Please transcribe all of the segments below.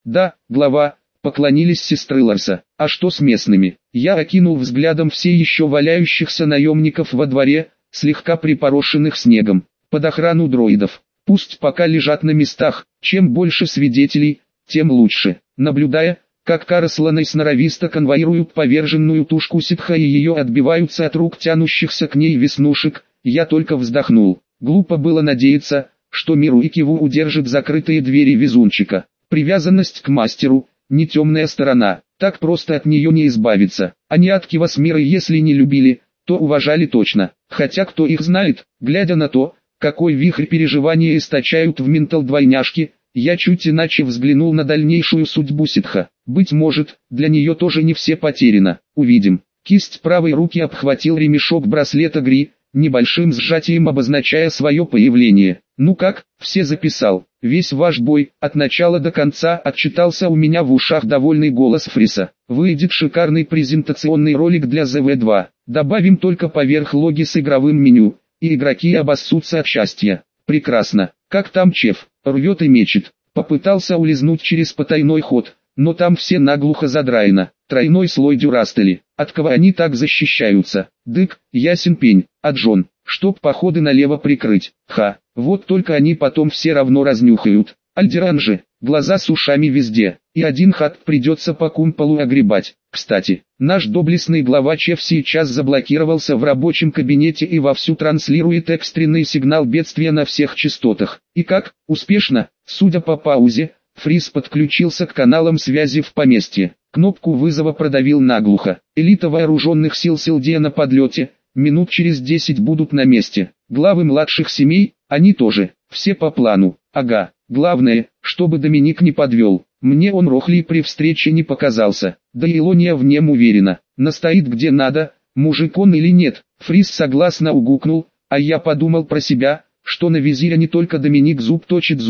Да, глава, поклонились сестры Ларса. А что с местными? Я окинул взглядом все еще валяющихся наемников во дворе, слегка припорошенных снегом, под охрану дроидов. Пусть пока лежат на местах, чем больше свидетелей, тем лучше. Наблюдая, как Карасланы сноровисто конвоируют поверженную тушку ситха и ее отбиваются от рук тянущихся к ней веснушек, я только вздохнул. Глупо было надеяться, что Миру и Киву удержит закрытые двери везунчика. Привязанность к мастеру – не темная сторона, так просто от нее не избавиться. Они от Кива с Мирой если не любили, то уважали точно. Хотя кто их знает, глядя на то, какой вихрь переживания источают в ментал двойняшки, я чуть иначе взглянул на дальнейшую судьбу ситха. Быть может, для нее тоже не все потеряно. Увидим. Кисть правой руки обхватил ремешок браслета Гри, небольшим сжатием обозначая свое появление. Ну как, все записал. Весь ваш бой, от начала до конца, отчитался у меня в ушах довольный голос Фриса. Выйдет шикарный презентационный ролик для ЗВ-2. Добавим только поверх логи с игровым меню, и игроки обоссутся от счастья. Прекрасно. Как там Чеф? Рвет и мечет. Попытался улизнуть через потайной ход, но там все наглухо задраено. Тройной слой дюрастели. От кого они так защищаются? Дык, ясен пень. А Джон, чтоб походы налево прикрыть. Ха, вот только они потом все равно разнюхают. Альдеран же, глаза с ушами везде. И один хат придется по кумполу огребать. Кстати, наш доблестный глава Чеф сейчас заблокировался в рабочем кабинете и вовсю транслирует экстренный сигнал бедствия на всех частотах. И как? Успешно? Судя по паузе, Фрис подключился к каналам связи в поместье. Кнопку вызова продавил наглухо. Элита вооруженных сил Силдея на подлете. Минут через 10 будут на месте. Главы младших семей, они тоже. Все по плану. Ага. Главное, чтобы Доминик не подвел. Мне он рохлей при встрече не показался. Да и Илония в нем уверена. Настоит где надо, мужик он или нет. Фрис согласно угукнул, а я подумал про себя, что на визиря не только Доминик зуб точит.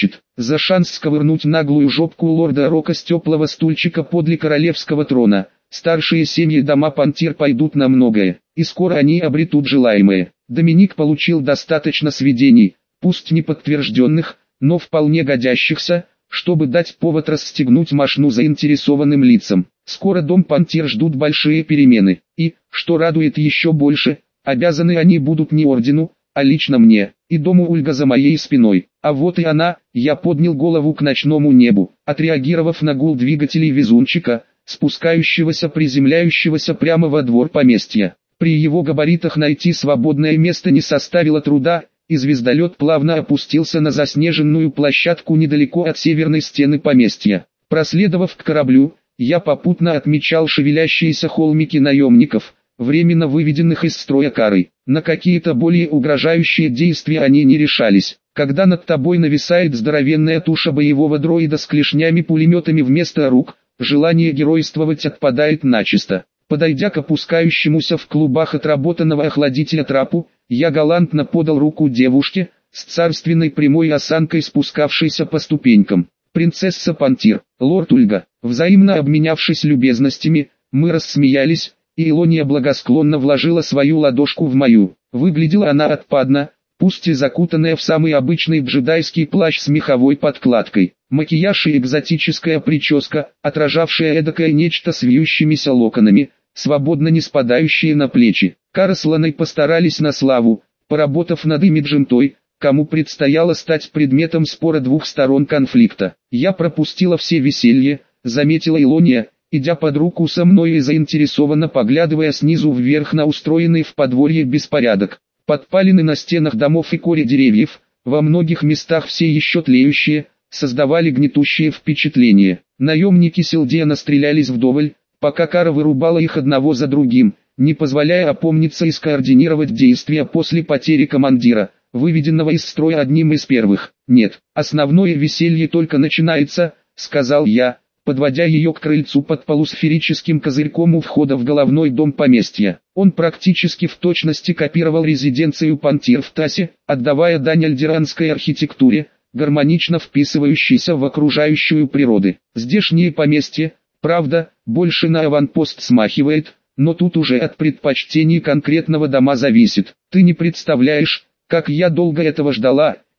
За шанс сковырнуть наглую жопку лорда Рока с теплого стульчика подле королевского трона, старшие семьи дома Пантир пойдут на многое, и скоро они обретут желаемое. Доминик получил достаточно сведений, пусть не подтвержденных, но вполне годящихся, чтобы дать повод расстегнуть мошну заинтересованным лицам. Скоро дом Пантир ждут большие перемены, и, что радует еще больше, обязаны они будут не ордену, а лично мне, и дому Ульга за моей спиной. А вот и она, я поднял голову к ночному небу, отреагировав на гул двигателей везунчика, приземляющегося прямо во двор поместья. При его габаритах найти свободное место не составило труда, и звездолет плавно опустился на заснеженную площадку недалеко от северной стены поместья. Проследовав к кораблю, я попутно отмечал шевелящиеся холмики наемников, временно выведенных из строя карой. На какие-то более угрожающие действия они не решались. Когда над тобой нависает здоровенная туша боевого дроида с клешнями-пулеметами вместо рук, желание геройствовать отпадает начисто. Подойдя к опускающемуся в клубах отработанного охладителя трапу, я галантно подал руку девушке, с царственной прямой осанкой спускавшейся по ступенькам. Принцесса Пантир, лорд Ульга. Взаимно обменявшись любезностями, мы рассмеялись, и Илония благосклонно вложила свою ладошку в мою. Выглядела она отпадно, пусть и закутанная в самый обычный джедайский плащ с меховой подкладкой. Макияж и экзотическая прическа, отражавшая эдакое нечто с вьющимися локонами, свободно не спадающие на плечи. Карасланы постарались на славу, поработав над имиджем той, кому предстояло стать предметом спора двух сторон конфликта. Я пропустила все веселье, заметила Илония, идя под руку со мной и заинтересованно поглядывая снизу вверх на устроенный в подворье беспорядок. Подпалины на стенах домов и коре деревьев, во многих местах все еще тлеющие, создавали гнетущее впечатление. Наемники Силдея настрелялись вдоволь, пока Кара вырубала их одного за другим, не позволяя опомниться и скоординировать действия после потери командира, выведенного из строя одним из первых. «Нет, основное веселье только начинается», — сказал я, подводя ее к крыльцу под полусферическим козырьком у входа в головной дом поместья. Он практически в точности копировал резиденцию Пантир в Тасе, отдавая дань альдеранской архитектуре, гармонично вписывающейся в окружающую природу. Здешнее поместье, правда, больше на аванпост смахивает, но тут уже от предпочтений конкретного дома зависит. Ты не представляешь, как я долго этого ждала,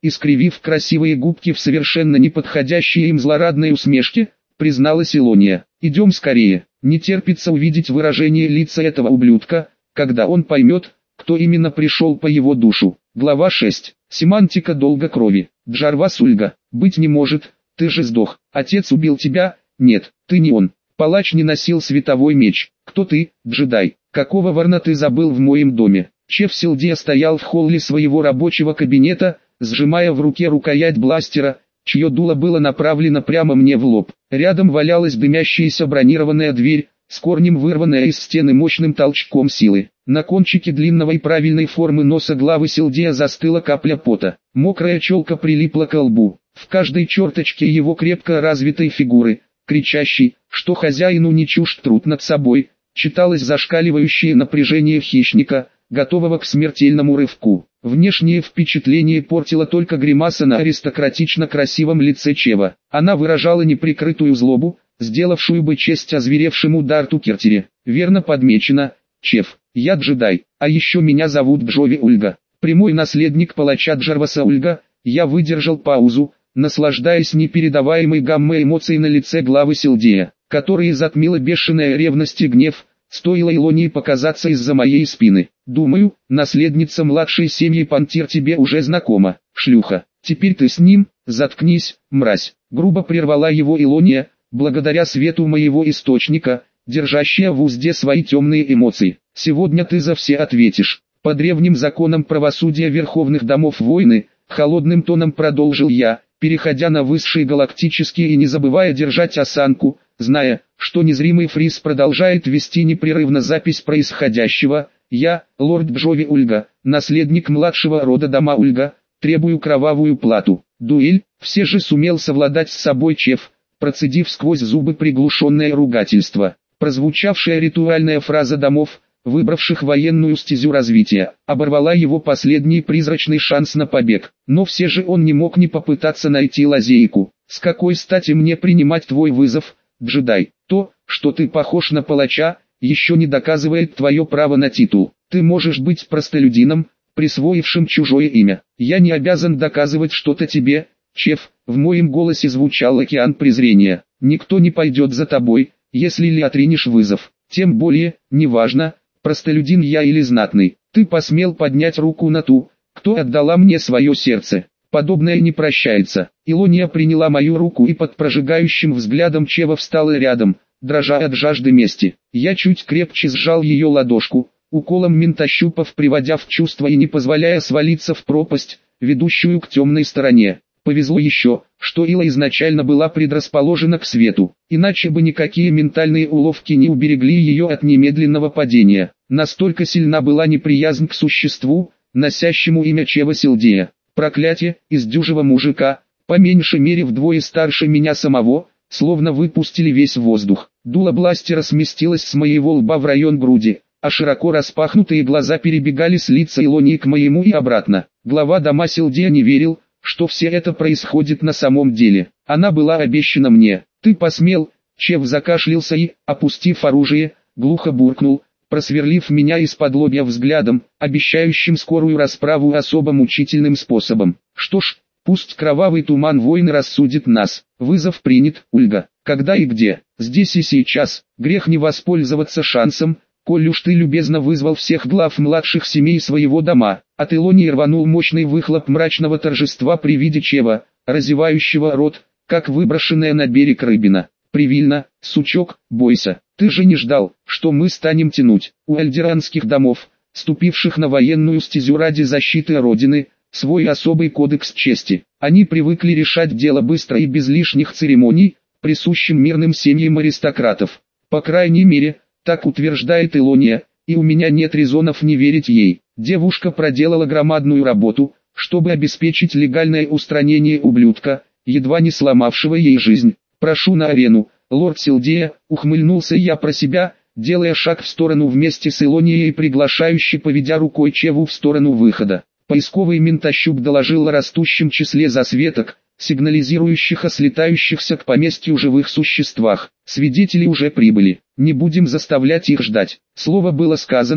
искривив красивые губки в совершенно неподходящей им злорадной усмешке, призналась Илония. «Идем скорее, не терпится увидеть выражение лица этого ублюдка, когда он поймет, кто именно пришел по его душу». Глава 6. Семантика долга крови. Джарвас Ульга. «Быть не может, ты же сдох. Отец убил тебя?» «Нет, ты не он. Палач не носил световой меч. Кто ты, джедай? Какого варна ты забыл в моем доме?» Чеф Силдия стоял в холле своего рабочего кабинета, сжимая в руке рукоять бластера, чье дуло было направлено прямо мне в лоб. Рядом валялась дымящаяся бронированная дверь, с корнем вырванная из стены мощным толчком силы. На кончике длинного и правильной формы носа главы Силдия застыла капля пота. Мокрая челка прилипла к лбу. В каждой черточке его крепко развитой фигуры, кричащий, что хозяину не чужд труд над собой, читалось зашкаливающее напряжение хищника, готового к смертельному рывку. Внешнее впечатление портила только гримаса на аристократично красивом лице Чева. Она выражала неприкрытую злобу, сделавшую бы честь озверевшему Дарту Кертере. Верно подмечено, Чеф, я джедай, а еще меня зовут Джови Ульга, прямой наследник палача Джарваса Ульга. Я выдержал паузу, наслаждаясь непередаваемой гаммой эмоций на лице главы Силдия, которые затмила бешеная ревность и гнев. Стоило Илонии показаться из-за моей спины. «Думаю, наследница младшей семьи Пантир тебе уже знакома, шлюха. Теперь ты с ним, заткнись, мразь». Грубо прервала его Илония, благодаря свету моего источника, держащая в узде свои темные эмоции. «Сегодня ты за все ответишь. По древним законам правосудия верховных домов войны», холодным тоном продолжил я, переходя на высшие галактические и не забывая держать осанку, зная, что незримый фриз продолжает вести непрерывно запись происходящего. «Я, лорд Джови Ульга, наследник младшего рода дома Ульга, требую кровавую плату». «Дуэль?» Все же сумел совладать с собой Чеф, процедив сквозь зубы приглушенное ругательство. Прозвучавшая ритуальная фраза домов, выбравших военную стезю развития, оборвала его последний призрачный шанс на побег. Но все же он не мог не попытаться найти лазейку. «С какой стати мне принимать твой вызов, джедай? То, что ты похож на палача, еще не доказывает твое право на титул. Ты можешь быть простолюдином, присвоившим чужое имя. Я не обязан доказывать что-то тебе, Чеф». В моем голосе звучал океан презрения. «Никто не пойдет за тобой, если ли отринешь вызов. Тем более, неважно, простолюдин я или знатный. Ты посмел поднять руку на ту, кто отдала мне свое сердце. Подобное не прощается». Илония приняла мою руку и под прожигающим взглядом Чева встала рядом, дрожа от жажды мести. Я чуть крепче сжал ее ладошку, уколом ментощупов приводя в чувство и не позволяя свалиться в пропасть, ведущую к темной стороне. Повезло еще, что Ила изначально была предрасположена к свету, иначе бы никакие ментальные уловки не уберегли ее от немедленного падения. Настолько сильна была неприязнь к существу, носящему имя Чева Силдия. Проклятие, из дюжего мужика, по меньшей мере вдвое старше меня самого, словно выпустили весь воздух. Дуло бластера сместилось с моего лба в район груди, а широко распахнутые глаза перебегали с лица Илонии к моему и обратно. Глава дома Силдия не верил, что все это происходит на самом деле. Она была обещана мне. «Ты посмел?» Чеф закашлялся и, опустив оружие, глухо буркнул, просверлив меня из-под лобья взглядом, обещающим скорую расправу особо мучительным способом. «Что ж, пусть кровавый туман войны рассудит нас. Вызов принят, Ульга. Когда и где? Здесь и сейчас. Грех не воспользоваться шансом, коль уж ты любезно вызвал всех глав младших семей своего дома». От Илонии рванул мощный выхлоп мрачного торжества при виде Чева, разевающего рот, как выброшенная на берег рыбина. «Привильно, сучок, бойся. Ты же не ждал, что мы станем тянуть». У альдеранских домов, ступивших на военную стезю ради защиты Родины, свой особый кодекс чести. Они привыкли решать дело быстро и без лишних церемоний, присущим мирным семьям аристократов. По крайней мере, так утверждает Илония, и у меня нет резонов не верить ей. Девушка проделала громадную работу, чтобы обеспечить легальное устранение ублюдка, едва не сломавшего ей жизнь. «Прошу на арену, лорд Силдия», ухмыльнулся я про себя, делая шаг в сторону вместе с Илонией и приглашающе поведя рукой Чеву в сторону выхода. Поисковый ментощуп доложил о растущем числе засветок, сигнализирующих о слетающихся к поместью живых существах. Свидетели уже прибыли, не будем заставлять их ждать. Слово было сказано,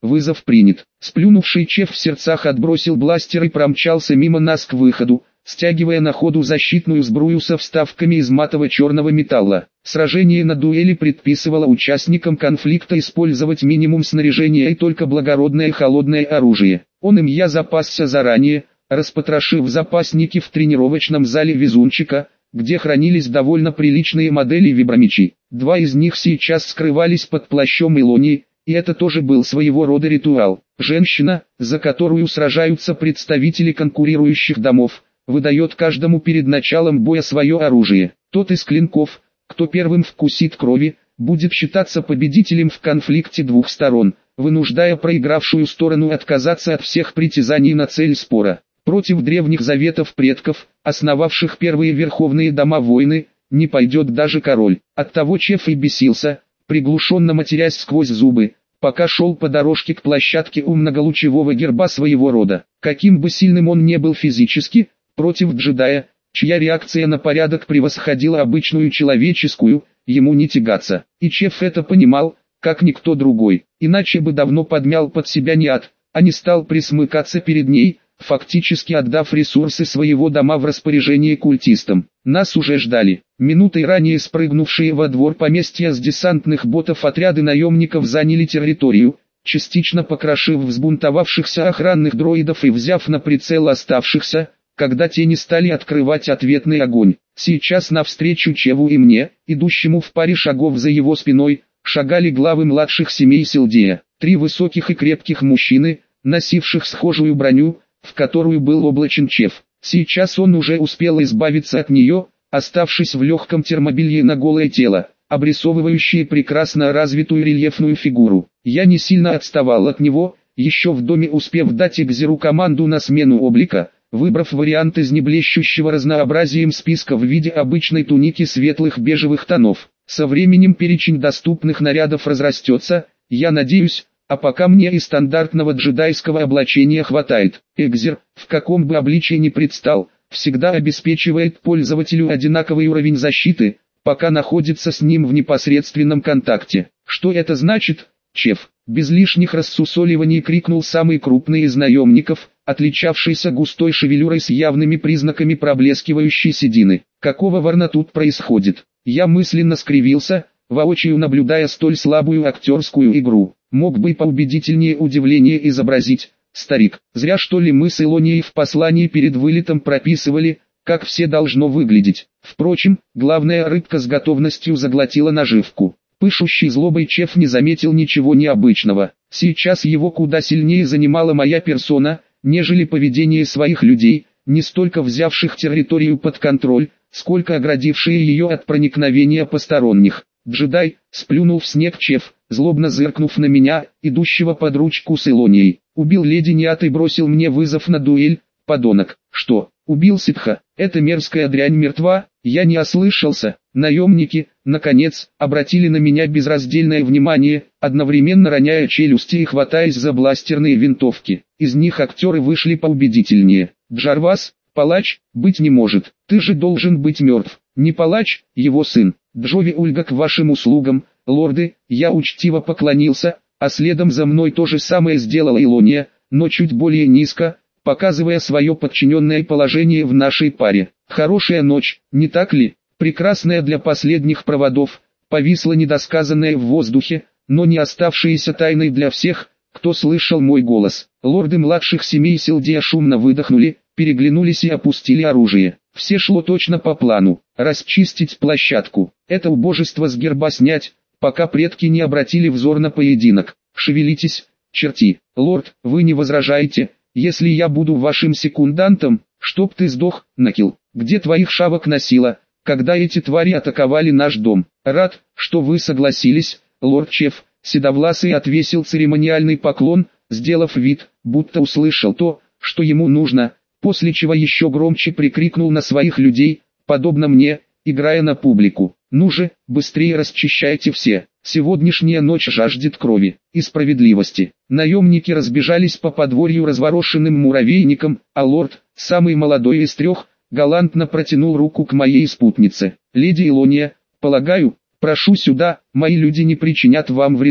Вызов принят. Сплюнувший Чеф в сердцах отбросил бластер и промчался мимо нас к выходу, стягивая на ходу защитную сбрую со вставками из матово-черного металла. Сражение на дуэли предписывало участникам конфликта использовать минимум снаряжения и только благородное холодное оружие. Я запасся заранее, распотрошив запасники в тренировочном зале везунчика, где хранились довольно приличные модели вибромечей. 2 из них сейчас скрывались под плащом Илонии, и это тоже был своего рода ритуал. Женщина, за которую сражаются представители конкурирующих домов, выдает каждому перед началом боя свое оружие. Тот из клинков, кто первым вкусит крови, будет считаться победителем в конфликте двух сторон, вынуждая проигравшую сторону отказаться от всех притязаний на цель спора. Против древних заветов предков, основавших первые верховные дома войны, не пойдет даже король. Оттого Чеф и бесился, приглушенно матерясь сквозь зубы, пока шел по дорожке к площадке у многолучевого герба своего рода. Каким бы сильным он не был физически, против джедая, чья реакция на порядок превосходила обычную человеческую, ему не тягаться. И Чеф это понимал, как никто другой, иначе бы давно подмял под себя Ниат, а не стал присмыкаться перед ней, фактически отдав ресурсы своего дома в распоряжение культистам. Нас уже ждали. Минутой ранее спрыгнувшие во двор поместья с десантных ботов отряды наемников заняли территорию, частично покрошив взбунтовавшихся охранных дроидов и взяв на прицел оставшихся, когда те не стали открывать ответный огонь. Сейчас навстречу Чеву и мне, идущему в паре шагов за его спиной, шагали главы младших семей Силдея. 3 высоких и крепких мужчины, носивших схожую броню, в которую был облачен Чеф. Сейчас он уже успел избавиться от нее, оставшись в легком термобелье на голое тело, обрисовывающее прекрасно развитую рельефную фигуру. Я не сильно отставал от него, еще в доме успев дать Экзеру команду на смену облика, выбрав вариант из неблещущего разнообразием списка в виде обычной туники светлых бежевых тонов. Со временем перечень доступных нарядов разрастется, я надеюсь, а пока мне и стандартного джедайского облачения хватает. Экзер, в каком бы обличии ни предстал, всегда обеспечивает пользователю одинаковый уровень защиты, пока находится с ним в непосредственном контакте. Что это значит, Чеф? Без лишних рассусоливаний крикнул самый крупный из наемников, отличавшийся густой шевелюрой с явными признаками проблескивающей седины. Какого варна тут происходит? Я мысленно скривился, воочию наблюдая столь слабую актерскую игру. Мог бы поубедительнее удивление изобразить, старик. Зря что ли мы с Илонией в послании перед вылетом прописывали, как все должно выглядеть. Впрочем, главная рыбка с готовностью заглотила наживку. Пышущий злобой Чеф не заметил ничего необычного. Сейчас его куда сильнее занимала моя персона, нежели поведение своих людей, не столько взявших территорию под контроль, сколько оградившие ее от проникновения посторонних. Джедай, сплюнул в снег Чеф, злобно зыркнув на меня, идущего под ручку с Илонией. Убил леди Ниат и бросил мне вызов на дуэль, подонок. Что, убил ситха? Эта мерзкая дрянь мертва? Я не ослышался. Наемники, наконец, обратили на меня безраздельное внимание, одновременно роняя челюсти и хватаясь за бластерные винтовки. Из них актеры вышли поубедительнее. Джарвас, палач, быть не может. Ты же должен быть мертв. Не палач, его сын. Джови Ульга к вашим услугам, лорды. Я учтиво поклонился, а следом за мной то же самое сделала Илония, но чуть более низко, показывая свое подчиненное положение в нашей паре. Хорошая ночь, не так ли? Прекрасная для последних проводов, повисла недосказанная в воздухе, но не оставшаяся тайной для всех, кто слышал мой голос. Лорды младших семей Силдея шумно выдохнули, переглянулись и опустили оружие. Все шло точно по плану. Расчистить площадку. Это убожество с герба снять, пока предки не обратили взор на поединок. Шевелитесь, черти. Лорд, вы не возражаете, если я буду вашим секундантом? Чтоб ты сдох, Накил. Где твоих шавок носила, когда эти твари атаковали наш дом? Рад, что вы согласились, лорд Чеф. Седовласый отвесил церемониальный поклон, сделав вид, будто услышал то, что ему нужно, после чего еще громче прикрикнул на своих людей, подобно мне, играя на публику. Ну же, быстрее расчищайте все. Сегодняшняя ночь жаждет крови и справедливости. Наемники разбежались по подворью разворошенным муравейником, а лорд, самый молодой из трех, галантно протянул руку к моей спутнице. Леди Илония, полагаю, прошу сюда, мои люди не причинят вам вреда.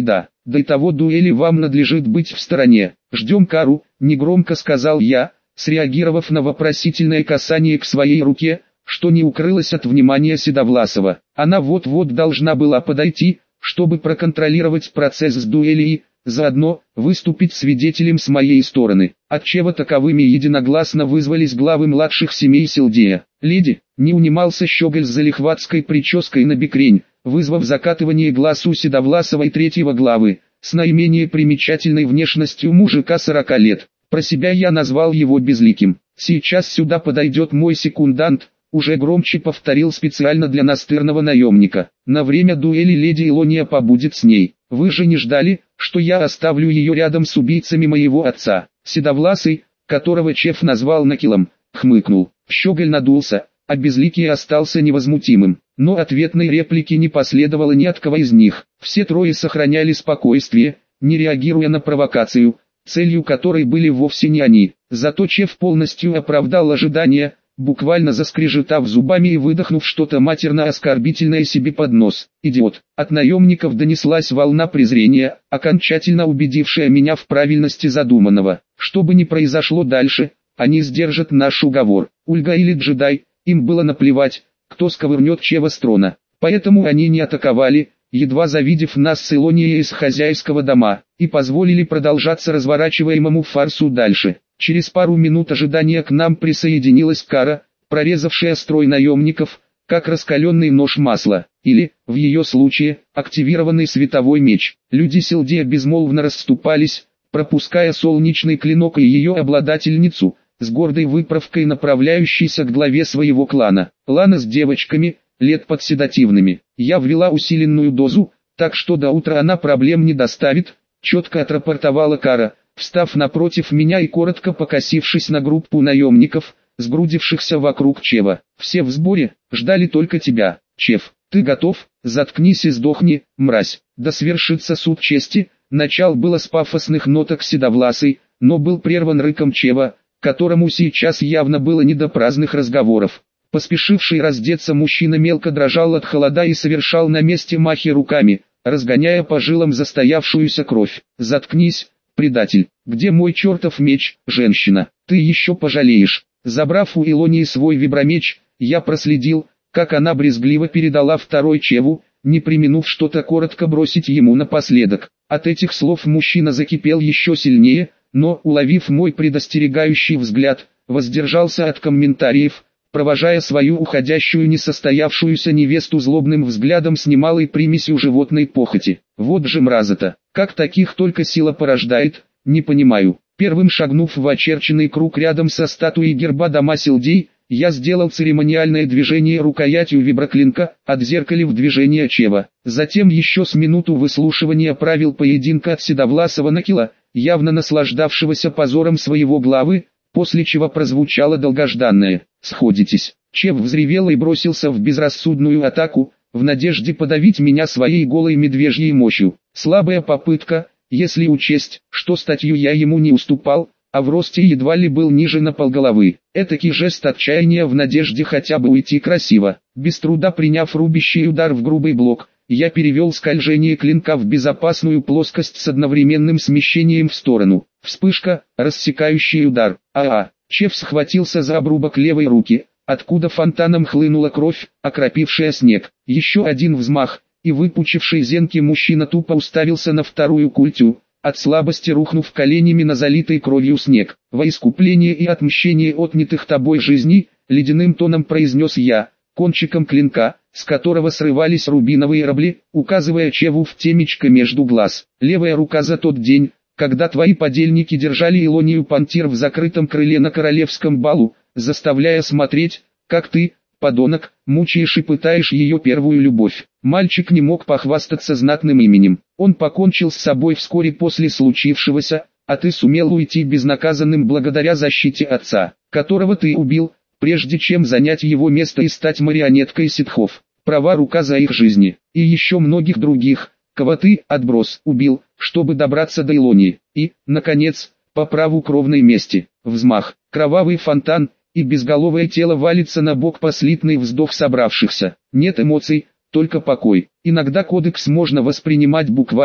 до того дуэли вам надлежит быть в стороне. Ждем кару, негромко сказал я, среагировав на вопросительное касание к своей руке, что не укрылось от внимания Седовласова. Она вот-вот должна была подойти, чтобы проконтролировать процесс с дуэли и, заодно, выступить свидетелем с моей стороны. Отчего таковыми единогласно вызвались главы младших семей Силдея. «Леди», не унимался Щеголь с залихватской прической на бекрень, вызвав закатывание глаз у Седовласовой третьего главы, с наименее примечательной внешностью мужика 40 лет. Про себя я назвал его безликим. «Сейчас сюда подойдет мой секундант», уже громче повторил специально для настырного наемника. «На время дуэли леди Илония побудет с ней. Вы же не ждали, что я оставлю ее рядом с убийцами моего отца?» Седовласый, которого Чеф назвал Накилом, хмыкнул. Щеголь надулся, а Безликий остался невозмутимым. Но ответной реплики не последовало ни от кого из них. Все трое сохраняли спокойствие, не реагируя на провокацию, целью которой были вовсе не они. Зато Чеф полностью оправдал ожидания, буквально заскрежетав зубами и выдохнув что-то матерно-оскорбительное себе под нос. «Идиот!» От наемников донеслась волна презрения, окончательно убедившая меня в правильности задуманного. Что бы ни произошло дальше, они сдержат наш уговор. Ульга или джедай, им было наплевать, кто сковырнет Чева с трона. Поэтому они не атаковали, едва завидев нас с Илонией из хозяйского дома, и позволили продолжаться разворачиваемому фарсу дальше. Через пару минут ожидания к нам присоединилась Кара, прорезавшая строй наемников, как раскаленный нож масла, или, в ее случае, активированный световой меч. Люди Силдея безмолвно расступались, пропуская солнечный клинок и ее обладательницу, с гордой выправкой направляющейся к главе своего клана. Лана с девочками, лет под седативными. Я ввела усиленную дозу, так что до утра она проблем не доставит, четко отрапортовала Кара, встав напротив меня и коротко покосившись на группу наемников, сгрудившихся вокруг Чева. «Все в сборе, ждали только тебя, Чев. Ты готов? Заткнись и сдохни, мразь». Да свершится суд чести. Начал было с пафосных ноток Седовласый, но был прерван рыком Чева, которому сейчас явно было не до праздных разговоров. Поспешивший раздеться мужчина мелко дрожал от холода и совершал на месте махи руками, разгоняя по жилам застоявшуюся кровь. «Заткнись, предатель! Где мой чертов меч, женщина? Ты еще пожалеешь!» Забрав у Илонии свой вибромеч, я проследил, как она брезгливо передала второй Чеву, не преминув что-то коротко бросить ему напоследок. От этих слов мужчина закипел еще сильнее, но, уловив мой предостерегающий взгляд, воздержался от комментариев, провожая свою уходящую несостоявшуюся невесту злобным взглядом с немалой примесью животной похоти. Вот же мразота, как таких только сила порождает, не понимаю. Первым шагнув в очерченный круг рядом со статуей герба дома Силдей, я сделал церемониальное движение рукоятью виброклинка, отзеркалив движение Чева. Затем еще с минуту выслушивания правил поединка от Седовласова Накила, явно наслаждавшегося позором своего главы, после чего прозвучало долгожданное «Сходитесь». Чев взревел и бросился в безрассудную атаку, в надежде подавить меня своей голой медвежьей мощью. Слабая попытка, если учесть, что статью я ему не уступал, а в росте едва ли был ниже на полголовы. Этакий жест отчаяния в надежде хотя бы уйти красиво. Без труда приняв рубящий удар в грубый блок, я перевел скольжение клинка в безопасную плоскость с одновременным смещением в сторону. Вспышка, рассекающий удар. Чеф схватился за обрубок левой руки, откуда фонтаном хлынула кровь, окропившая снег. Еще один взмах, и выпучивший зенки мужчина тупо уставился на вторую культю, от слабости рухнув коленями на залитый кровью снег. «Во искупление и отмщение отнятых тобой жизней», ледяным тоном произнес я, кончиком клинка, с которого срывались рубиновые рабли, указывая Чеву в темечко между глаз. «Левая рука за тот день, когда твои подельники держали Илонию Пантир в закрытом крыле на королевском балу, заставляя смотреть, как ты, подонок, мучаешь и пытаешь ее первую любовь». Мальчик не мог похвастаться знатным именем. Он покончил с собой вскоре после случившегося, а ты сумел уйти безнаказанным благодаря защите отца, которого ты убил, прежде чем занять его место и стать марионеткой ситхов. Права рука за их жизни, и еще многих других, кого ты, отброс, убил, чтобы добраться до Илонии. И, наконец, по праву кровной мести, взмах, кровавый фонтан, и безголовое тело валится на бок по слитный вздох собравшихся. Нет эмоций, только покой. Иногда кодекс можно воспринимать буквально,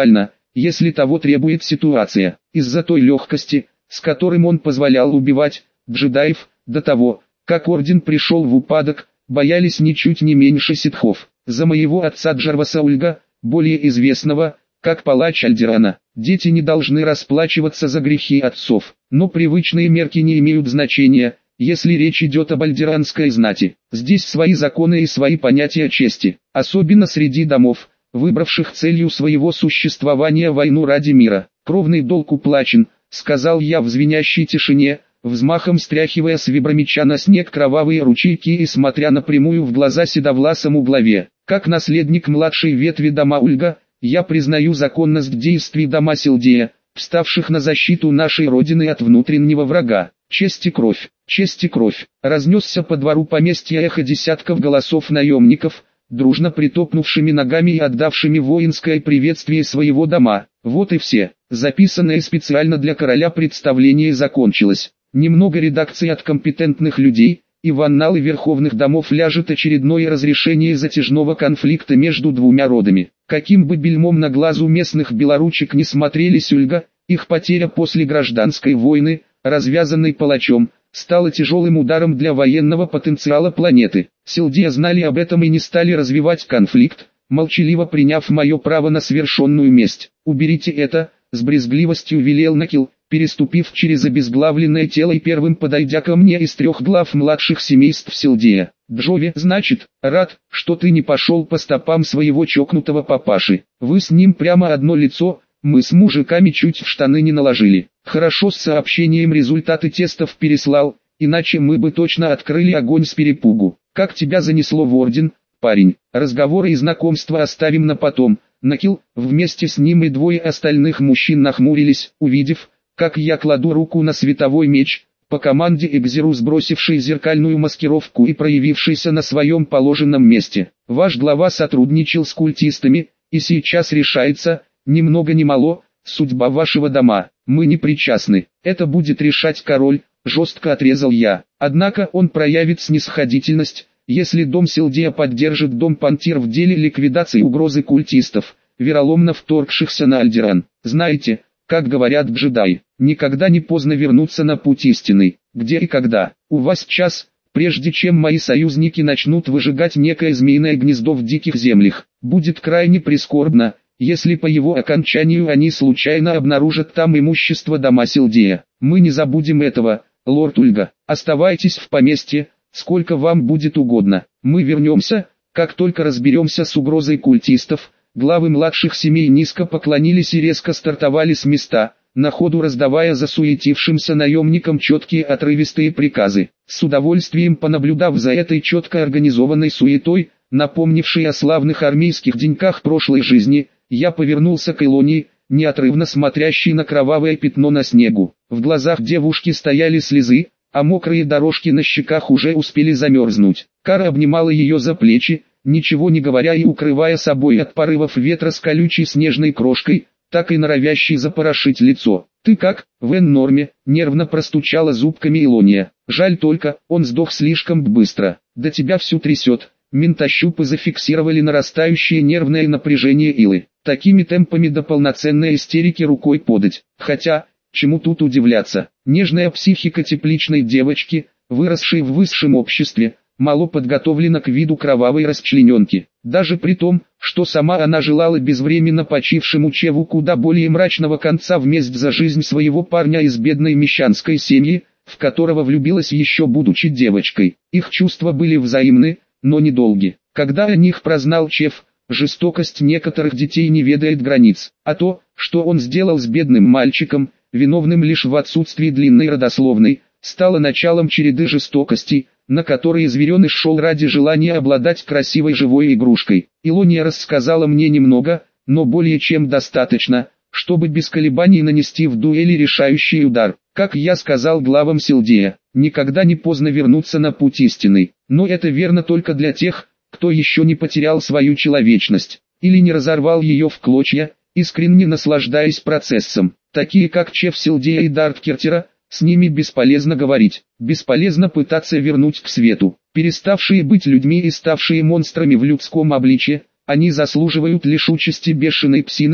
если того требует ситуация. Из-за той легкости, с которым он позволял убивать джедаев, до того, как орден пришел в упадок, боялись ничуть не меньше ситхов. За моего отца Джарваса Ульга, более известного, как палач Альдерана, дети не должны расплачиваться за грехи отцов, но привычные мерки не имеют значения, если речь идет об альдеранской знати. Здесь свои законы и свои понятия чести, особенно среди домов, выбравших целью своего существования войну ради мира. Кровный долг уплачен, сказал я в звенящей тишине, взмахом стряхивая с вибромеча на снег кровавые ручейки и смотря напрямую в глаза седовласому главе. Как наследник младшей ветви дома Ульга, я признаю законность действий дома Силдея, вставших на защиту нашей Родины от внутреннего врага. Честь и кровь, честь и кровь. Разнесся по двору поместья эхо десятков голосов наемников, дружно притопнувшими ногами и отдавшими воинское приветствие своего дома. Вот и все. Записанное специально для короля представление закончилось. Немного редакций от компетентных людей, и в анналы верховных домов ляжет очередное разрешение затяжного конфликта между двумя родами. Каким бы бельмом на глазу местных белоручек не смотрелись Ульга, их потеря после гражданской войны, развязанной палачом, стала тяжелым ударом для военного потенциала планеты. Силдея знали об этом и не стали развивать конфликт, молчаливо приняв мое право на свершенную месть. «Уберите это», — с брезгливостью велел Накил, переступив через обезглавленное тело и первым подойдя ко мне из 3 глав младших семейств Силдея. «Джови, значит, рад, что ты не пошел по стопам своего чокнутого папаши. Вы с ним прямо одно лицо, мы с мужиками чуть в штаны не наложили. Хорошо, с сообщением результаты тестов переслал, иначе мы бы точно открыли огонь с перепугу. Как тебя занесло в орден, парень? Разговоры и знакомства оставим на потом». Накил, вместе с ним и 2 остальных мужчин нахмурились, увидев, как я кладу руку на световой меч, по команде Экзеру сбросивший зеркальную маскировку и проявившийся на своем положенном месте. Ваш глава сотрудничал с культистами, и сейчас решается, ни много ни мало, судьба вашего дома. Мы не причастны, это будет решать король, жестко отрезал я. Однако он проявит снисходительность, если дом Силдея поддержит дом Пантир в деле ликвидации угрозы культистов, вероломно вторгшихся на Альдеран. Знаете, как говорят джедаи, никогда не поздно вернуться на путь истинный. Где и когда? У вас час, прежде чем мои союзники начнут выжигать некое змеиное гнездо в диких землях. Будет крайне прискорбно, если по его окончанию они случайно обнаружат там имущество дома Силдея. Мы не забудем этого, лорд Ульга. Оставайтесь в поместье, сколько вам будет угодно. Мы вернемся, как только разберемся с угрозой культистов. Главы младших семей низко поклонились и резко стартовали с места, на ходу раздавая засуетившимся наемникам четкие отрывистые приказы. С удовольствием понаблюдав за этой четко организованной суетой, напомнившей о славных армейских деньках прошлой жизни, я повернулся к Илонии, неотрывно смотрящей на кровавое пятно на снегу. В глазах девушки стояли слезы, а мокрые дорожки на щеках уже успели замерзнуть. Кара обнимала ее за плечи, ничего не говоря и укрывая собой от порывов ветра с колючей снежной крошкой, так и норовящей запорошить лицо. «Ты как, Вен норме?» — нервно простучала зубками Илония. «Жаль только, он сдох слишком быстро. Да тебя всю трясет». Ментощупы зафиксировали нарастающее нервное напряжение Илы. Такими темпами до полноценной истерики рукой подать. Хотя, чему тут удивляться? Нежная психика тепличной девочки, выросшей в высшем обществе, мало подготовлена к виду кровавой расчлененки. Даже при том, что сама она желала безвременно почившему Чеву куда более мрачного конца в месть за жизнь своего парня из бедной мещанской семьи, в которого влюбилась еще будучи девочкой. Их чувства были взаимны, но недолги. Когда о них прознал Чев, жестокость некоторых детей не ведает границ. А то, что он сделал с бедным мальчиком, виновным лишь в отсутствии длинной родословной, стало началом череды жестокостей, на которые звереныш шел ради желания обладать красивой живой игрушкой. Илония рассказала мне немного, но более чем достаточно, чтобы без колебаний нанести в дуэли решающий удар. Как я сказал главам Силдея, никогда не поздно вернуться на путь истинный. Но это верно только для тех, кто еще не потерял свою человечность, или не разорвал ее в клочья, искренне наслаждаясь процессом. Такие как Чев Силдея и Дарт Кертера, с ними бесполезно говорить, бесполезно пытаться вернуть к свету. Переставшие быть людьми и ставшие монстрами в людском обличье, они заслуживают лишь участи бешеной псины,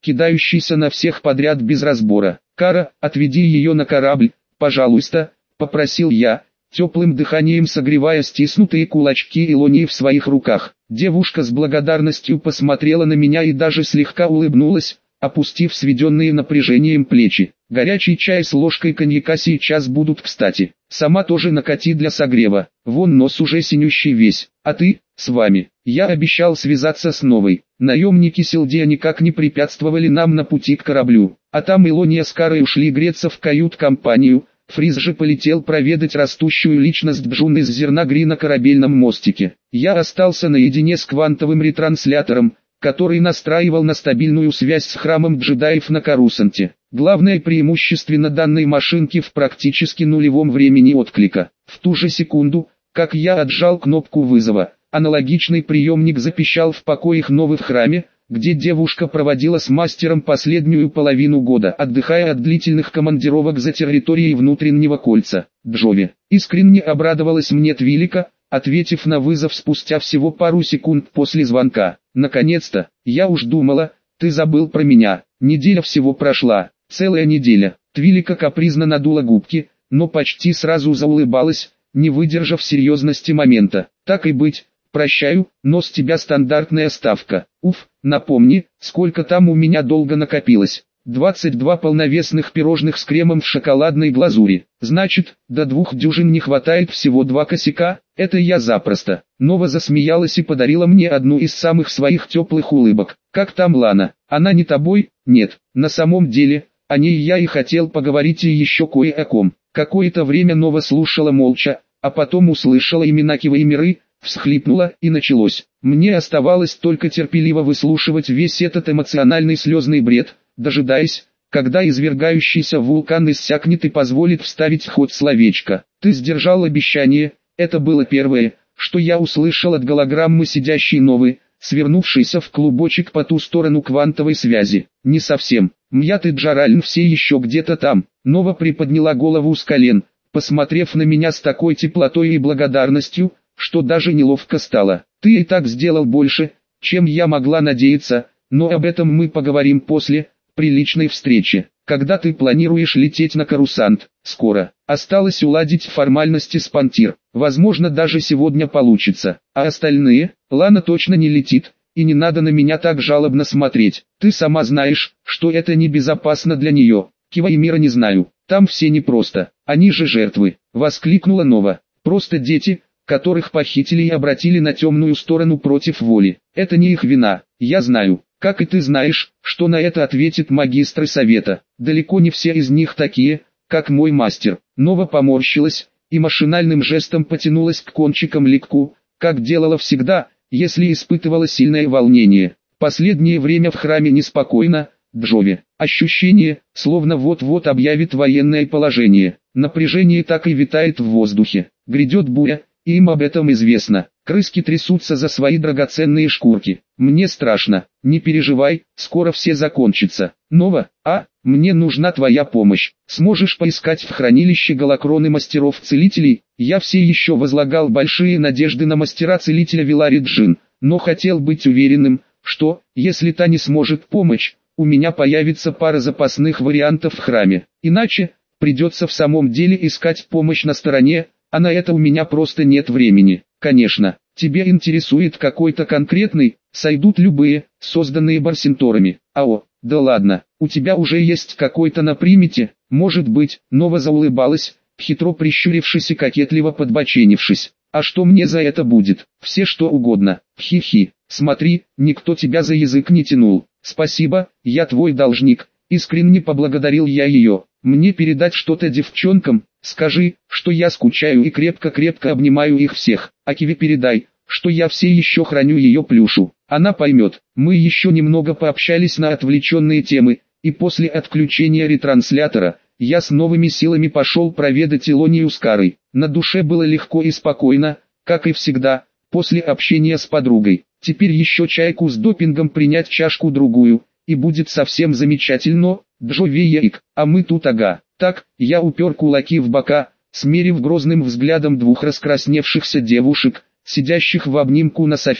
кидающийся на всех подряд без разбора. «Кара, отведи ее на корабль, пожалуйста», — попросил я, теплым дыханием согревая стиснутые кулачки Илонии в своих руках. Девушка с благодарностью посмотрела на меня и даже слегка улыбнулась, опустив сведенные напряжением плечи. «Горячий чай с ложкой коньяка сейчас будут кстати. Сама тоже накати для согрева. Вон нос уже синющий весь. А ты, с вами». Я обещал связаться с новой. Наемники Силдия никак не препятствовали нам на пути к кораблю. А там Илония с Карой ушли греться в кают-компанию. Фриз же полетел проведать растущую личность Джун из Зернагри на корабельном мостике. Я остался наедине с квантовым ретранслятором, который настраивал на стабильную связь с храмом джедаев на Корусанте. Главное преимущество данной машинки в практически нулевом времени отклика. В ту же секунду, как я отжал кнопку вызова, аналогичный приемник запищал в покоях новых в храме, где девушка проводила с мастером последнюю половину года, отдыхая от длительных командировок за территорией внутреннего кольца. Джови искренне обрадовалась мне Твилика, ответив на вызов спустя всего пару секунд после звонка. «Наконец-то, я уж думала, ты забыл про меня. Неделя всего прошла, целая неделя». Твилика капризно надула губки, но почти сразу заулыбалась, не выдержав серьезности момента. «Так и быть, прощаю, но с тебя стандартная ставка. Уф, напомни, сколько там у меня долго накопилось». 22 полновесных пирожных с кремом в шоколадной глазури. Значит, до 2 дюжин не хватает всего 2 косяка? Это я запросто. Нова засмеялась и подарила мне одну из самых своих теплых улыбок. Как там Лана? Она не тобой? Нет. На самом деле, о ней я и хотел поговорить и еще кое о ком. Какое-то время Нова слушала молча, а потом услышала имена Киваймиры, всхлипнула и началось. Мне оставалось только терпеливо выслушивать весь этот эмоциональный слезный бред, дожидаясь, когда извергающийся вулкан иссякнет и позволит вставить в ход словечко. «Ты сдержал обещание», это было первое, что я услышал от голограммы сидящей Новы, свернувшейся в клубочек по ту сторону квантовой связи. «Не совсем. Мьят и Джаральн все еще где-то там». Нова приподняла голову с колен, посмотрев на меня с такой теплотой и благодарностью, что даже неловко стало. «Ты и так сделал больше, чем я могла надеяться, но об этом мы поговорим после, при личной встрече. Когда ты планируешь лететь на Корусант?» «Скоро. Осталось уладить формальности с Пантир. Возможно, даже сегодня получится. А остальные? Лана точно не летит, и не надо на меня так жалобно смотреть. Ты сама знаешь, что это небезопасно для нее». «Киваймира не знаю. Там все непросто. Они же жертвы», — воскликнула Нова. «Просто дети, которых похитили и обратили на темную сторону против воли. Это не их вина, я знаю. Как и ты знаешь, что на это ответит магистры совета. Далеко не все из них такие, как мой мастер». Нова поморщилась и машинальным жестом потянулась к кончикам ликку, как делала всегда, если испытывала сильное волнение. «Последнее время в храме неспокойно, Джови. Ощущение, словно вот-вот объявит военное положение. Напряжение так и витает в воздухе. Грядет буря, и им об этом известно. Крыски трясутся за свои драгоценные шкурки. Мне страшно. Не переживай, скоро все закончится. Нова, мне нужна твоя помощь. Сможешь поискать в хранилище голокроны мастеров-целителей?» Я все еще возлагал большие надежды на мастера-целителя Вилари Джин, но хотел быть уверенным, что, если та не сможет помочь, у меня появится пара запасных вариантов в храме. Иначе, придется в самом деле искать помощь на стороне, а на это у меня просто нет времени. Конечно, тебя интересует какой-то конкретный, сойдут любые, созданные барсинторами. Да ладно, у тебя уже есть какой-то на примете? Может быть. Нова заулыбалась, хитро прищурившись и кокетливо подбоченившись. «А что мне за это будет? Все что угодно. Хи-хи. Смотри, никто тебя за язык не тянул. Спасибо, я твой должник». Искренне поблагодарил я ее. «Мне передать что-то девчонкам? Скажи, что я скучаю и крепко-крепко обнимаю их всех. А Киви передай, что я все еще храню ее плюшу. Она поймет». Мы еще немного пообщались на отвлеченные темы, и после отключения ретранслятора, я с новыми силами пошел проведать Илонию с Карой. На душе было легко и спокойно, как и всегда, после общения с подругой. Теперь еще чайку с допингом принять чашку-другую, и будет совсем замечательно. Джовеек, а мы тут Так, я упер кулаки в бока, смерив грозным взглядом двух раскрасневшихся девушек, сидящих в обнимку на софе.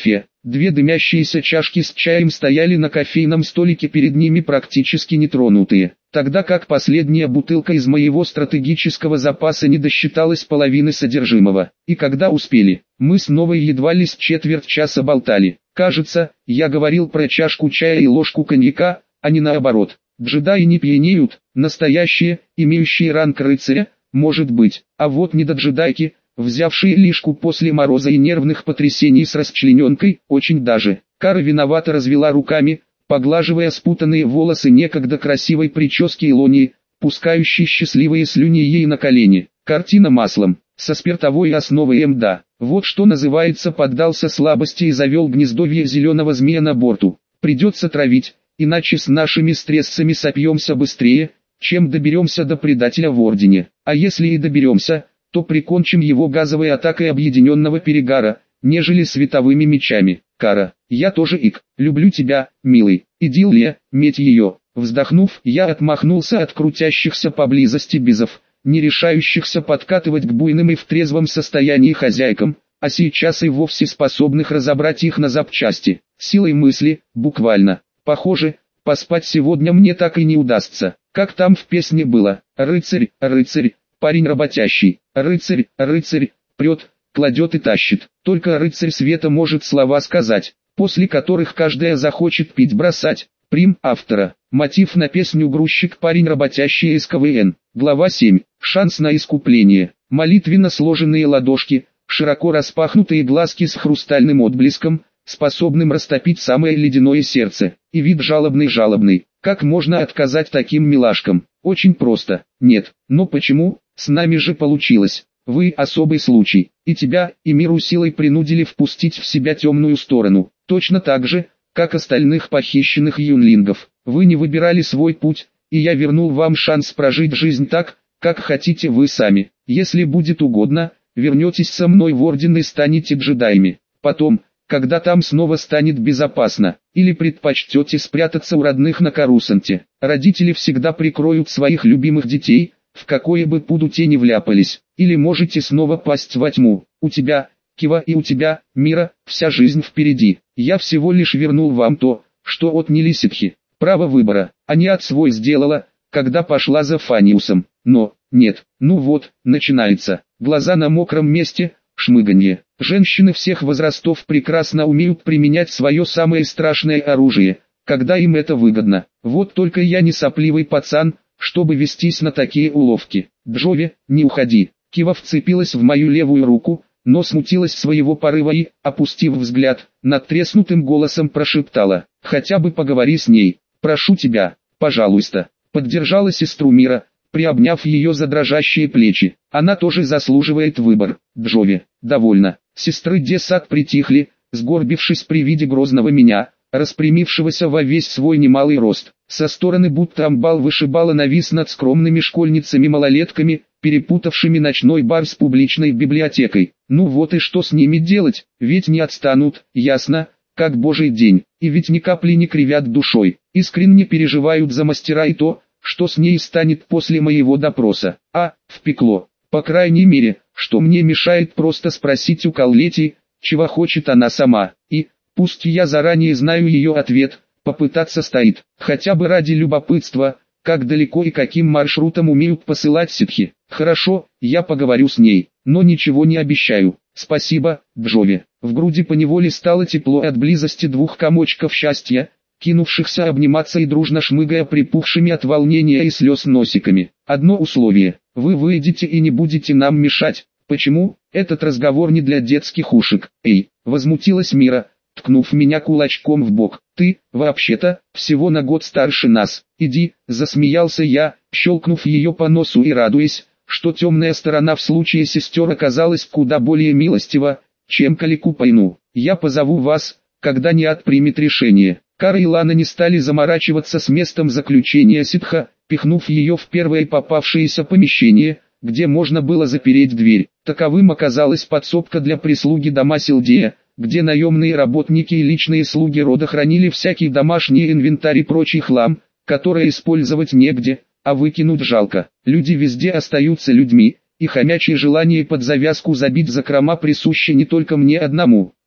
Две дымящиеся чашки с чаем стояли на кофейном столике перед ними практически нетронутые, тогда как последняя бутылка из моего стратегического запаса не досчиталась половины содержимого. И когда успели, мы снова едва ли с четверть часа болтали. Кажется, я говорил про чашку чая и ложку коньяка, а не наоборот. Джедаи не пьянеют, настоящие, имеющие ранг рыцаря, может быть, а вот недоджедайки, взявшие лишку после мороза и нервных потрясений с расчлененкой, очень даже. Кара виновато развела руками, поглаживая спутанные волосы некогда красивой прически Илонии, пускающей счастливые слюни ей на колени. Картина маслом, со спиртовой основой МДА. Вот что называется поддался слабости и завел гнездовье зеленого змея на борту. Придется травить, иначе с нашими стрессами сопьемся быстрее, чем доберемся до предателя в Ордене. А если и доберемся, то прикончим его газовой атакой объединенного перегара, нежели световыми мечами. Кара, я тоже люблю тебя, милый. Иди, Ле, меть ее. Вздохнув, я отмахнулся от крутящихся поблизости бизов, не решающихся подкатывать к буйным и в трезвом состоянии хозяйкам, а сейчас и вовсе способных разобрать их на запчасти. Силой мысли, буквально. Похоже, поспать сегодня мне так и не удастся. Как там в песне было: рыцарь, рыцарь, парень работящий, рыцарь, рыцарь, прет, кладет и тащит. Только рыцарь света может слова сказать, после которых каждая захочет пить бросать. Прим автора. Мотив на песню «Грузчик, парень работящий» из КВН. Глава 7. Шанс на искупление. Молитвенно сложенные ладошки, широко распахнутые глазки с хрустальным отблеском, способным растопить самое ледяное сердце. И вид жалобный. Как можно отказать таким милашкам? Очень просто. Нет. Но почему? С нами же получилось. Вы особый случай. И тебя, и миру силой принудили впустить в себя темную сторону. Точно так же, как остальных похищенных юнлингов. Вы не выбирали свой путь, и я вернул вам шанс прожить жизнь так, как хотите вы сами. Если будет угодно, вернетесь со мной в Орден и станете джедаями. Потом, когда там снова станет безопасно, или предпочтете спрятаться у родных на Корусанте. Родители всегда прикроют своих любимых детей, в какое бы пуду те ни вляпались. Или можете снова пасть во тьму. У тебя, Кива, и у тебя, Мира, вся жизнь впереди. Я всего лишь вернул вам то, что отняли ситхи. Право выбора, а не от свой сделала, когда пошла за Фаниусом. Но, нет, ну вот, начинается. Глаза на мокром месте, шмыганье. Женщины всех возрастов прекрасно умеют применять свое самое страшное оружие, когда им это выгодно. Вот только я не сопливый пацан, чтобы вестись на такие уловки. Джови, не уходи. Кива вцепилась в мою левую руку, но смутилась своего порыва и, опустив взгляд, надтреснутым голосом прошептала: «Хотя бы поговори с ней, прошу тебя, пожалуйста». Поддержала сестру Мира, приобняв ее за дрожащие плечи. Она тоже заслуживает выбор. Джови, довольно. Сестры Десат притихли, сгорбившись при виде грозного меня, распрямившегося во весь свой немалый рост. Со стороны будто амбал-вышибала навис над скромными школьницами-малолетками, перепутавшими ночной бар с публичной библиотекой. Ну вот и что с ними делать, ведь не отстанут, ясно, как божий день, и ведь ни капли не кривят душой, искренне переживают за мастера и то, что с ней станет после моего допроса. Впекло. По крайней мере, что мне мешает просто спросить у Каллети, чего хочет она сама, и, пусть я заранее знаю ее ответ, попытаться стоит, хотя бы ради любопытства, как далеко и каким маршрутом умеют посылать ситхи. Хорошо, я поговорю с ней, но ничего не обещаю. Спасибо, Джови. В груди поневоле стало тепло от близости двух комочков счастья, кинувшихся обниматься и дружно шмыгая припухшими от волнения и слез носиками. Одно условие: вы выйдете и не будете нам мешать. Почему? Этот разговор не для детских ушек. Эй, возмутилась Мира, ткнув меня кулачком в бок. Ты, вообще-то, всего на год старше нас. Иди, засмеялся я, щелкнув ее по носу и радуясь, что темная сторона в случае сестер оказалась куда более милостива, чем Калику Пайну. Я позову вас, когда Ниат примет решение. Кара и Лана не стали заморачиваться с местом заключения ситха, пихнув ее в первое попавшееся помещение, где можно было запереть дверь. Таковым оказалась подсобка для прислуги дома Силдея, где наемные работники и личные слуги рода хранили всякий домашний инвентарь и прочий хлам, который использовать негде, а выкинуть жалко. Люди везде остаются людьми, и хомячье желание под завязку забить закрома присуще не только мне одному.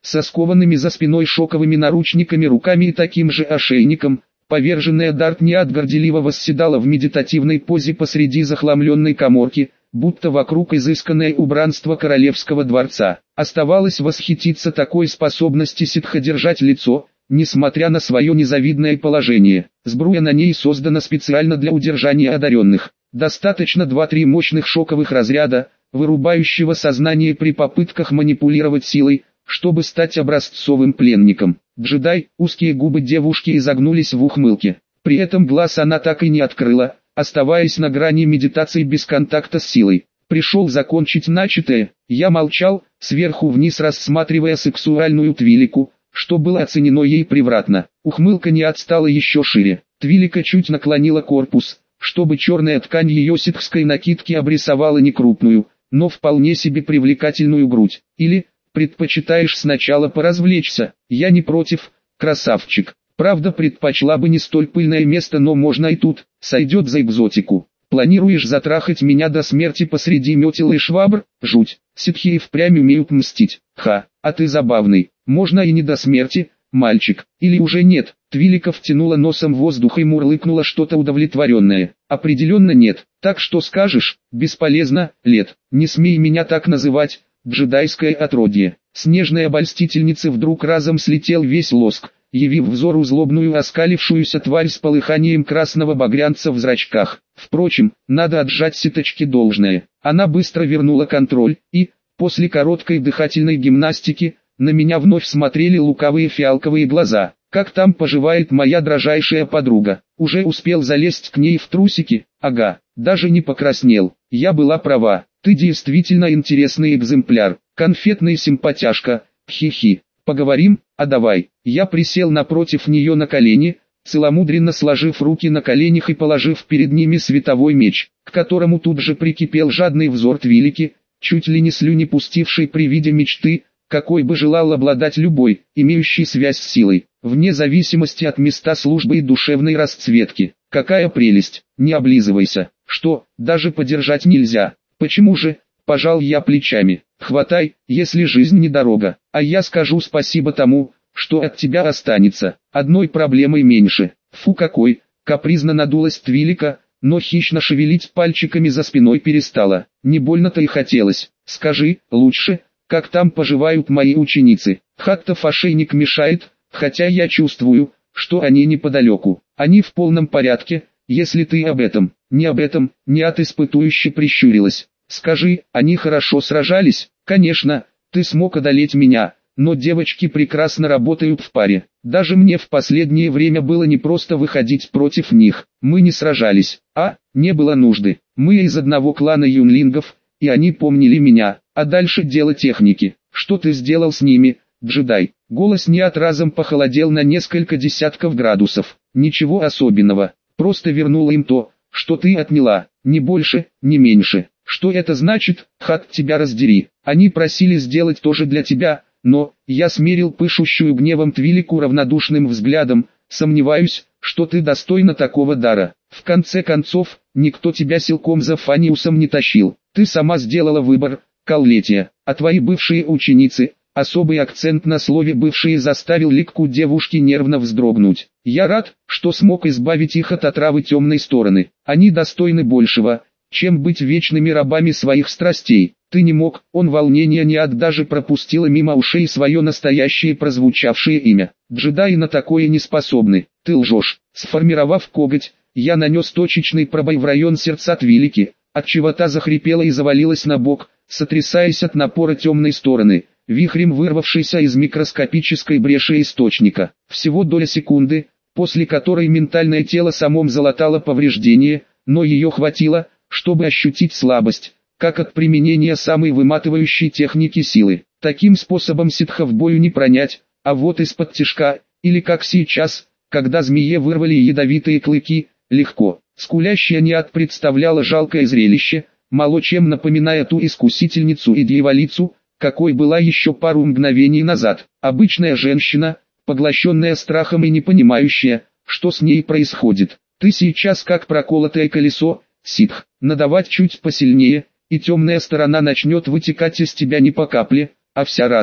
со скованными за спиной шоковыми наручниками руками и таким же ошейником. Поверженная Дартниат горделиво восседала в медитативной позе посреди захламленной каморки, будто вокруг изысканное убранство королевского дворца. Оставалось восхититься такой способности ситха держать лицо, несмотря на свое незавидное положение. Сбруя на ней создана специально для удержания одаренных. Достаточно 2-3 мощных шоковых разряда, вырубающего сознание при попытках манипулировать силой, чтобы стать образцовым пленником. Джедай, узкие губы девушки изогнулись в ухмылке. При этом глаз она так и не открыла, оставаясь на грани медитации без контакта с силой. Пришел закончить начатое. Я молчал, сверху вниз рассматривая сексуальную Твилику, что было оценено ей превратно. Ухмылка не отстала еще шире. Твилика чуть наклонила корпус, чтобы черная ткань ее ситхской накидки обрисовала не крупную, но вполне себе привлекательную грудь. Или предпочитаешь сначала поразвлечься? Я не против, красавчик. Правда, предпочла бы не столь пыльное место, но можно и тут, сойдет за экзотику. Планируешь затрахать меня до смерти посреди метел и швабр? Жуть. Ситхи и впрямь умеют мстить. Ха, а ты забавный. Можно и не до смерти, мальчик. Или уже нет? Твилика втянула носом воздух и мурлыкнула что-то удовлетворенное. Определенно нет. Так что скажешь? Бесполезно, Лет. Не смей меня так называть. Джедайское отродье. Снежной обольстительнице вдруг разом слетел весь лоск, явив взору злобную оскалившуюся тварь с полыханием красного багрянца в зрачках. Впрочем, надо отжать ситочке должное. Она быстро вернула контроль, и, после короткой дыхательной гимнастики, на меня вновь смотрели лукавые фиалковые глаза. Как там поживает моя дрожайшая подруга? Уже успел залезть к ней в трусики? Ага, даже не покраснел. Я была права. Ты действительно интересный экземпляр, конфетный симпатяшка, хи-хи. Поговорим, а давай. Я присел напротив нее на колени, целомудренно сложив руки на коленях и положив перед ними световой меч, к которому тут же прикипел жадный взор Твилики, чуть ли не слюни пустивший при виде мечты, какой бы желал обладать любой, имеющий связь с силой, вне зависимости от места службы и душевной расцветки. Какая прелесть, не облизывайся. Что, даже подержать нельзя? Почему же? Пожал я плечами. Хватай, если жизнь не дорога, а я скажу спасибо тому, что от тебя останется. Одной проблемой меньше. Фу какой, капризно надулась Твилика, но хищно шевелить пальчиками за спиной перестала. Не больно-то и хотелось. Скажи, лучше, как там поживают мои ученицы? Хаттов ошейник мешает, хотя я чувствую, что они неподалеку. Они в полном порядке, если ты об этом. Не об этом, Ниат испытующе прищурилась. Скажи, они хорошо сражались? Конечно, ты смог одолеть меня, но девочки прекрасно работают в паре. Даже мне в последнее время было непросто выходить против них. Мы не сражались, не было нужды. Мы из одного клана юнлингов, и они помнили меня, а дальше дело техники. Что ты сделал с ними, джедай? Голос Ниат разом похолодел на несколько десятков градусов. Ничего особенного, просто вернула им то, что ты отняла, ни больше, ни меньше. Что это значит, Хат, тебя раздери. Они просили сделать то же для тебя, но, я смерил пышущую гневом Твилику равнодушным взглядом, сомневаюсь, что ты достойна такого дара. В конце концов, никто тебя силком за Фаниусом не тащил. Ты сама сделала выбор, Каллетия, а твои бывшие ученицы, особый акцент на слове «бывшие» заставил ликку девушки нервно вздрогнуть. Я рад, что смог избавить их от отравы темной стороны. Они достойны большего, чем быть вечными рабами своих страстей. Ты не мог, он волнения Ниат даже пропустила мимо ушей свое настоящее прозвучавшее имя. Джедаи на такое не способны. Ты лжешь. Сформировав коготь, я нанес точечный пробой в район сердца Твилики, отчего та захрипела и завалилась на бок, сотрясаясь от напора темной стороны, вихрем вырвавшейся из микроскопической бреши источника. Всего доля секунды, после которой ментальное тело самом залатало повреждение, но ее хватило, чтобы ощутить слабость, как от применения самой выматывающей техники силы. Таким способом ситха в бою не пронять, а вот из-под тишка, или как сейчас, когда змее вырвали ядовитые клыки, легко. Скулящая Ниат представляла жалкое зрелище, мало чем напоминая ту искусительницу и дьяволицу, какой была еще пару мгновений назад. Обычная женщина, поглощенная страхом и не понимающая, что с ней происходит. Ты сейчас как проколотое колесо, ситх. Надавать чуть посильнее, и темная сторона начнет вытекать из тебя не по капле, а вся разом.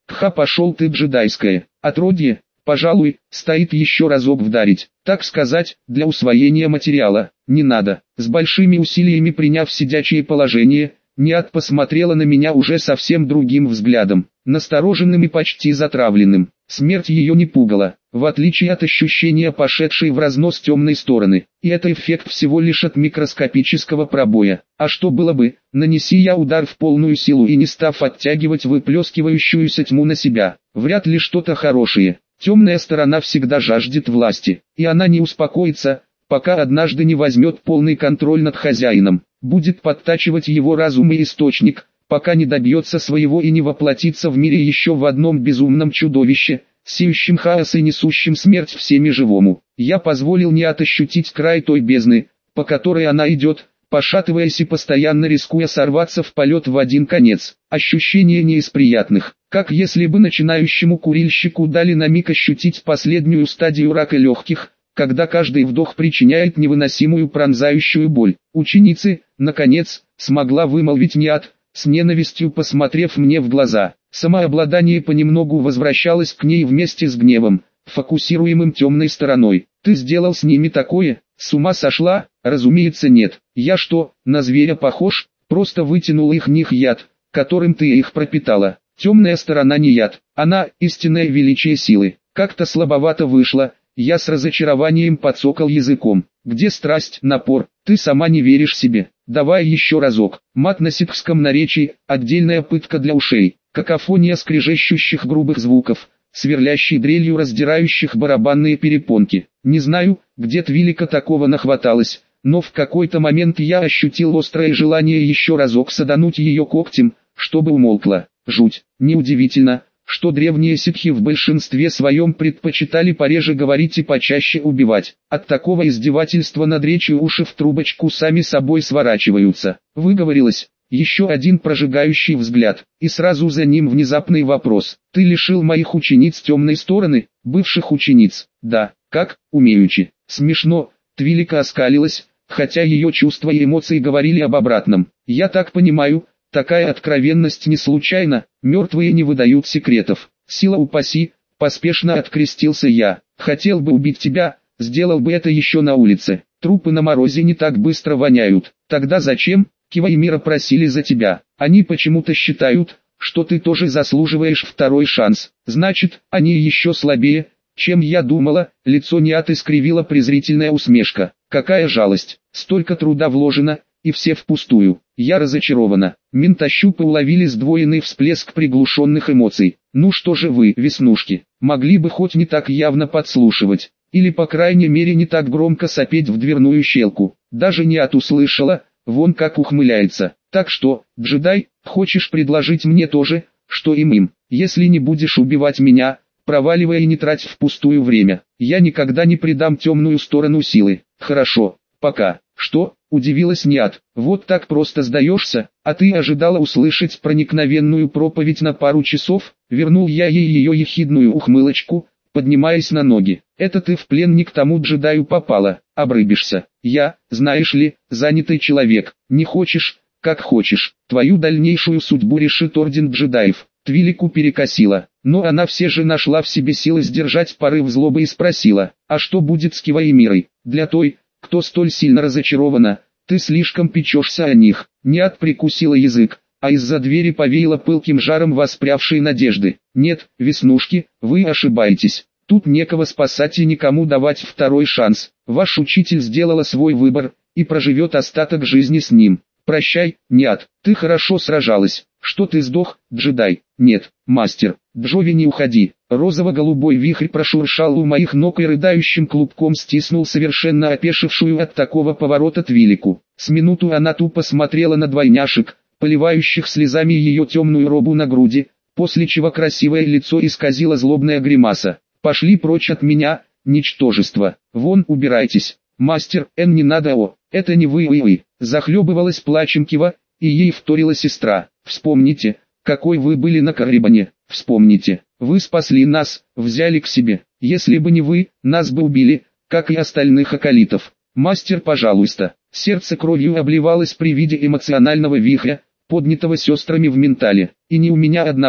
Кха, пошел ты, джедайское отродье, пожалуй, стоит еще разок вдарить, так сказать, для усвоения материала. Не надо. С большими усилиями приняв сидячее положение, Ниат посмотрела на меня уже совсем другим взглядом, настороженным и почти затравленным. Смерть ее не пугала, в отличие от ощущения пошедшей в разнос темной стороны, и это эффект всего лишь от микроскопического пробоя. А что было бы, нанеси я удар в полную силу и не став оттягивать выплескивающуюся тьму на себя? Вряд ли что-то хорошее. Темная сторона всегда жаждет власти, и она не успокоится, пока однажды не возьмет полный контроль над хозяином, будет подтачивать его разум и источник, пока не добьется своего и не воплотится в мире еще в одном безумном чудовище, сеющем хаос и несущем смерть всеми живому. Я позволил Ниат ощутить край той бездны, по которой она идет, пошатываясь и постоянно рискуя сорваться в полет в один конец. Ощущение не из приятных, как если бы начинающему курильщику дали на миг ощутить последнюю стадию рака легких, когда каждый вдох причиняет невыносимую пронзающую боль. Ученицы, наконец, смогла вымолвить Ниат, с ненавистью посмотрев мне в глаза. Самообладание понемногу возвращалось к ней вместе с гневом, фокусируемым темной стороной. Ты сделал с ними такое? С ума сошла? Разумеется нет. Я что, на зверя похож? Просто вытянул их них яд, которым ты их пропитала. Темная сторона не яд, она истинное величие силы. Как-то слабовато вышло. Я с разочарованием подсокал языком. Где страсть, напор? Ты сама не веришь себе. Давай еще разок. Мат на ситхском наречии, отдельная пытка для ушей. Какофония скрежещущих грубых звуков, сверлящей дрелью раздирающих барабанные перепонки. Не знаю, где Твилика такого нахваталось, но в какой-то момент я ощутил острое желание еще разок садануть ее когтем, чтобы умолкла. Жуть. Неудивительно, что древние ситхи в большинстве своем предпочитали пореже говорить и почаще убивать. От такого издевательства над речью уши в трубочку сами собой сворачиваются. Выговорилась. Еще один прожигающий взгляд, и сразу за ним внезапный вопрос. Ты лишил моих учениц темной стороны, бывших учениц? Да, как, умеючи. Смешно, Твилика оскалилась, хотя ее чувства и эмоции говорили об обратном. Я так понимаю, такая откровенность не случайна, мертвые не выдают секретов. Сила упаси, поспешно открестился я. Хотел бы убить тебя, сделал бы это еще на улице. Трупы на морозе не так быстро воняют. Тогда зачем? Кива и Мира просили за тебя. Они почему-то считают, что ты тоже заслуживаешь второй шанс. Значит, они еще слабее, чем я думала. Лицо Ниат искривила презрительная усмешка. Какая жалость. Столько труда вложено, и все впустую. Я разочарована. Ментощупы уловили сдвоенный всплеск приглушенных эмоций. Ну что же вы, веснушки, могли бы хоть не так явно подслушивать, или по крайней мере не так громко сопеть в дверную щелку. Даже Ниат услышала, вон как ухмыляется. Так что, джедай, хочешь предложить мне то же, что им? Если не будешь убивать меня, проваливай и не трать впустую время. Я никогда не предам темную сторону силы. Хорошо, пока. Что? Удивилась Ниат. Вот так просто сдаешься, а ты ожидала услышать проникновенную проповедь на пару часов? Вернул я ей ее ехидную ухмылочку, поднимаясь на ноги. Это ты в плен не к тому джедаю попала, обрыбишься. Я, знаешь ли, занятый человек. Не хочешь, как хочешь. Твою дальнейшую судьбу решит орден джедаев. Твилику перекосила, но она все же нашла в себе силы сдержать порыв злобы и спросила, а что будет с Кива и Мирой? Для той, кто столь сильно разочарована, ты слишком печешься о них. Ниат прикусила язык, а из-за двери повеяло пылким жаром воспрявшей надежды. Нет, веснушки, вы ошибаетесь. Тут некого спасать и никому давать второй шанс. Ваш учитель сделала свой выбор, и проживет остаток жизни с ним. Прощай, Ниат, ты хорошо сражалась. Что ты сдох, джедай? Нет, мастер, Джови, не уходи. Розово-голубой вихрь прошуршал у моих ног и рыдающим клубком стиснул совершенно опешившую от такого поворота Твилику. С минуту она тупо смотрела на двойняшек, поливающих слезами ее темную робу на груди, после чего красивое лицо исказило злобная гримаса. Пошли прочь от меня, ничтожество. Вон, убирайтесь. Мастер, не надо, это не вы. Захлебывалась плачем Кива, и ей вторила сестра. Вспомните, какой вы были на Каррибане. Вспомните, вы спасли нас, взяли к себе. Если бы не вы, нас бы убили, как и остальных акалитов. Мастер, пожалуйста. Сердце кровью обливалось при виде эмоционального вихря, поднятого сестрами в ментале. И не у меня одного.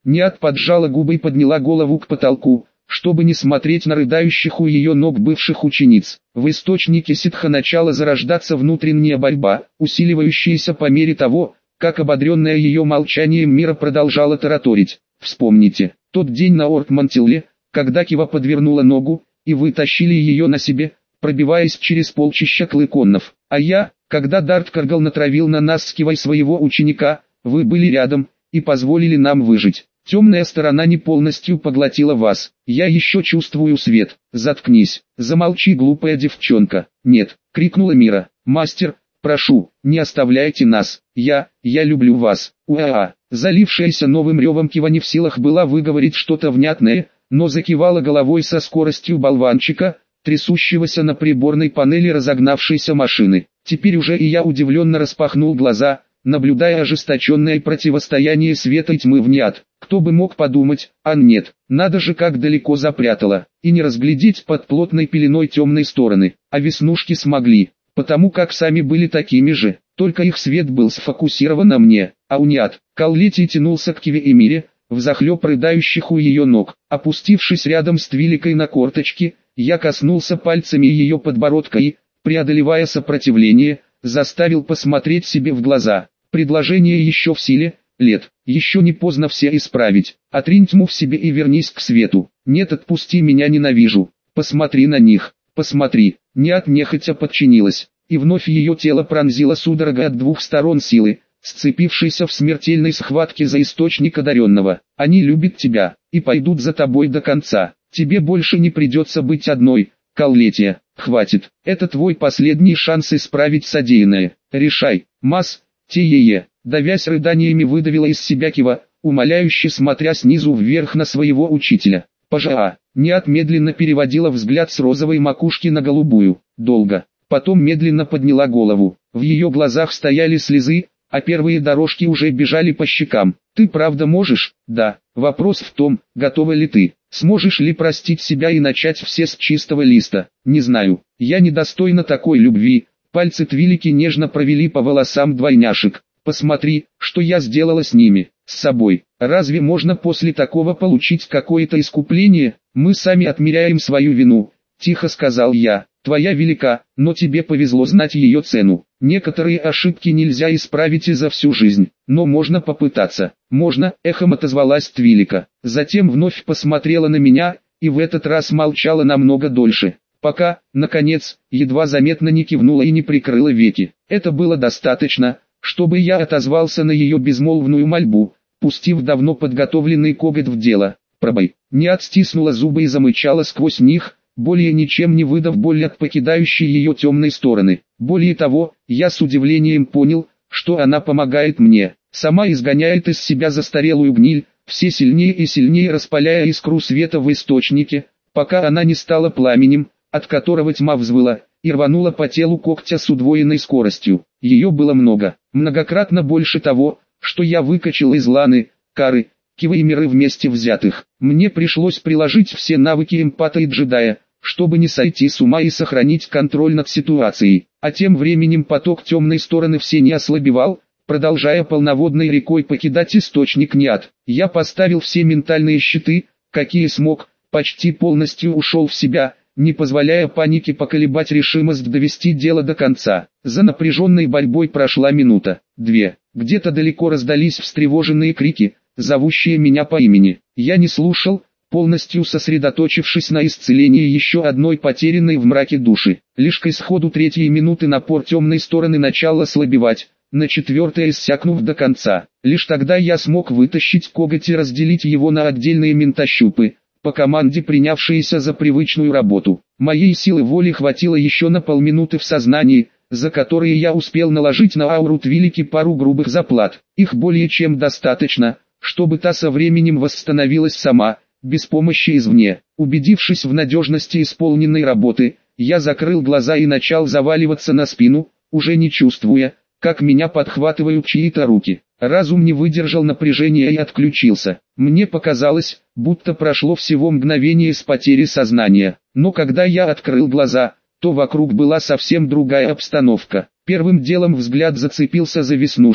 Ниат поджала губы и подняла голову к потолку, чтобы не смотреть на рыдающих у ее ног бывших учениц. В источнике ситха начала зарождаться внутренняя борьба, усиливающаяся по мере того, как ободренная ее молчанием Мира продолжала тараторить. Вспомните, тот день на Ортмантилле, когда Кива подвернула ногу, и вы тащили ее на себе, пробиваясь через полчища клыконнов. А я, когда Дарт Каргал натравил на нас с Кивой своего ученика, вы были рядом, и позволили нам выжить. Темная сторона не полностью поглотила вас. Я еще чувствую свет. Заткнись. Замолчи, глупая девчонка. Нет, крикнула Мира. Мастер, прошу, не оставляйте нас. Я люблю вас. Уа. Залившаяся новым ревом Кива не в силах была выговорить что-то внятное, но закивала головой со скоростью болванчика, трясущегося на приборной панели разогнавшейся машины. Теперь уже и я удивленно распахнул глаза, наблюдая ожесточенное противостояние света и тьмы в Ниат. Кто бы мог подумать, а нет, надо же как далеко запрятала, и не разглядеть под плотной пеленой темной стороны, а веснушки смогли, потому как сами были такими же, только их свет был сфокусирован на мне, а у Ниат. Каллети тянулся к Киве и Мире, взахлеб рыдающих у ее ног. Опустившись рядом с Твиликой на корточки, я коснулся пальцами ее подбородка и, преодолевая сопротивление, заставил посмотреть себе в глаза. Предложение еще в силе, Лет, еще не поздно все исправить. Отринь тьму в себе и вернись к свету. Нет, отпусти меня, ненавижу. Посмотри на них, посмотри. Ниат нехотя подчинилась, и вновь ее тело пронзила судорога от двух сторон силы, сцепившейся в смертельной схватке за источник одаренного. Они любят тебя, и пойдут за тобой до конца. Тебе больше не придется быть одной, Каллетия. Хватит, это твой последний шанс исправить содеянное. Решай, Мас, Тие. Давясь рыданиями выдавила из себя Кива, умоляюще смотря снизу вверх на своего учителя. Пожа. Ниат медленно переводила взгляд с розовой макушки на голубую. Долго. Потом медленно подняла голову. В ее глазах стояли слезы, а первые дорожки уже бежали по щекам. Ты правда можешь? Да. Вопрос в том, готова ли ты. Сможешь ли простить себя и начать все с чистого листа? Не знаю. Я недостойна такой любви. Пальцы Твилики нежно провели по волосам двойняшек. Посмотри, что я сделала с ними, с собой. Разве можно после такого получить какое-то искупление? Мы сами отмеряем свою вину, тихо сказал я. Твоя велика, но тебе повезло знать ее цену. Некоторые ошибки нельзя исправить и за всю жизнь, но можно попытаться. Можно, эхом отозвалась Твилика. Затем вновь посмотрела на меня, и в этот раз молчала намного дольше. Пока, наконец, едва заметно не кивнула и не прикрыла веки. Это было достаточно, чтобы я отозвался на ее безмолвную мольбу, пустив давно подготовленный коготь в дело. Пробой. Ниат стиснула зубы и замычала сквозь них, более ничем не выдав боль от покидающей ее темной стороны. Более того, я с удивлением понял, что она помогает мне, сама изгоняет из себя застарелую гниль, все сильнее и сильнее распаляя искру света в источнике, пока она не стала пламенем, от которого тьма взвыла, и рванула по телу когтя с удвоенной скоростью. Ее было много, многократно больше того, что я выкачал из Ланы, Кары, Кивы и Миры вместе взятых. Мне пришлось приложить все навыки эмпата и джедая, чтобы не сойти с ума и сохранить контроль над ситуацией. А тем временем поток темной стороны все не ослабевал, продолжая полноводной рекой покидать источник Ниат. Я поставил все ментальные щиты, какие смог, почти полностью ушел в себя, не позволяя панике поколебать решимость довести дело до конца. За напряженной борьбой прошла минута, две. Где-то далеко раздались встревоженные крики, зовущие меня по имени. Я не слушал, полностью сосредоточившись на исцелении еще одной потерянной в мраке души. Лишь к исходу третьей минуты напор темной стороны начал ослабевать, на четвертой иссякнув до конца. Лишь тогда я смог вытащить коготь и разделить его на отдельные ментощупы, по команде принявшиеся за привычную работу. Моей силы воли хватило еще на полминуты в сознании, за которые я успел наложить на ауру Твилики пару грубых заплат. Их более чем достаточно, чтобы та со временем восстановилась сама, без помощи извне. Убедившись в надежности исполненной работы, я закрыл глаза и начал заваливаться на спину, уже не чувствуя, как меня подхватывают чьи-то руки. Разум не выдержал напряжения и отключился. Мне показалось, будто прошло всего мгновение с потери сознания. Но когда я открыл глаза, то вокруг была совсем другая обстановка. Первым делом взгляд зацепился за веснушек,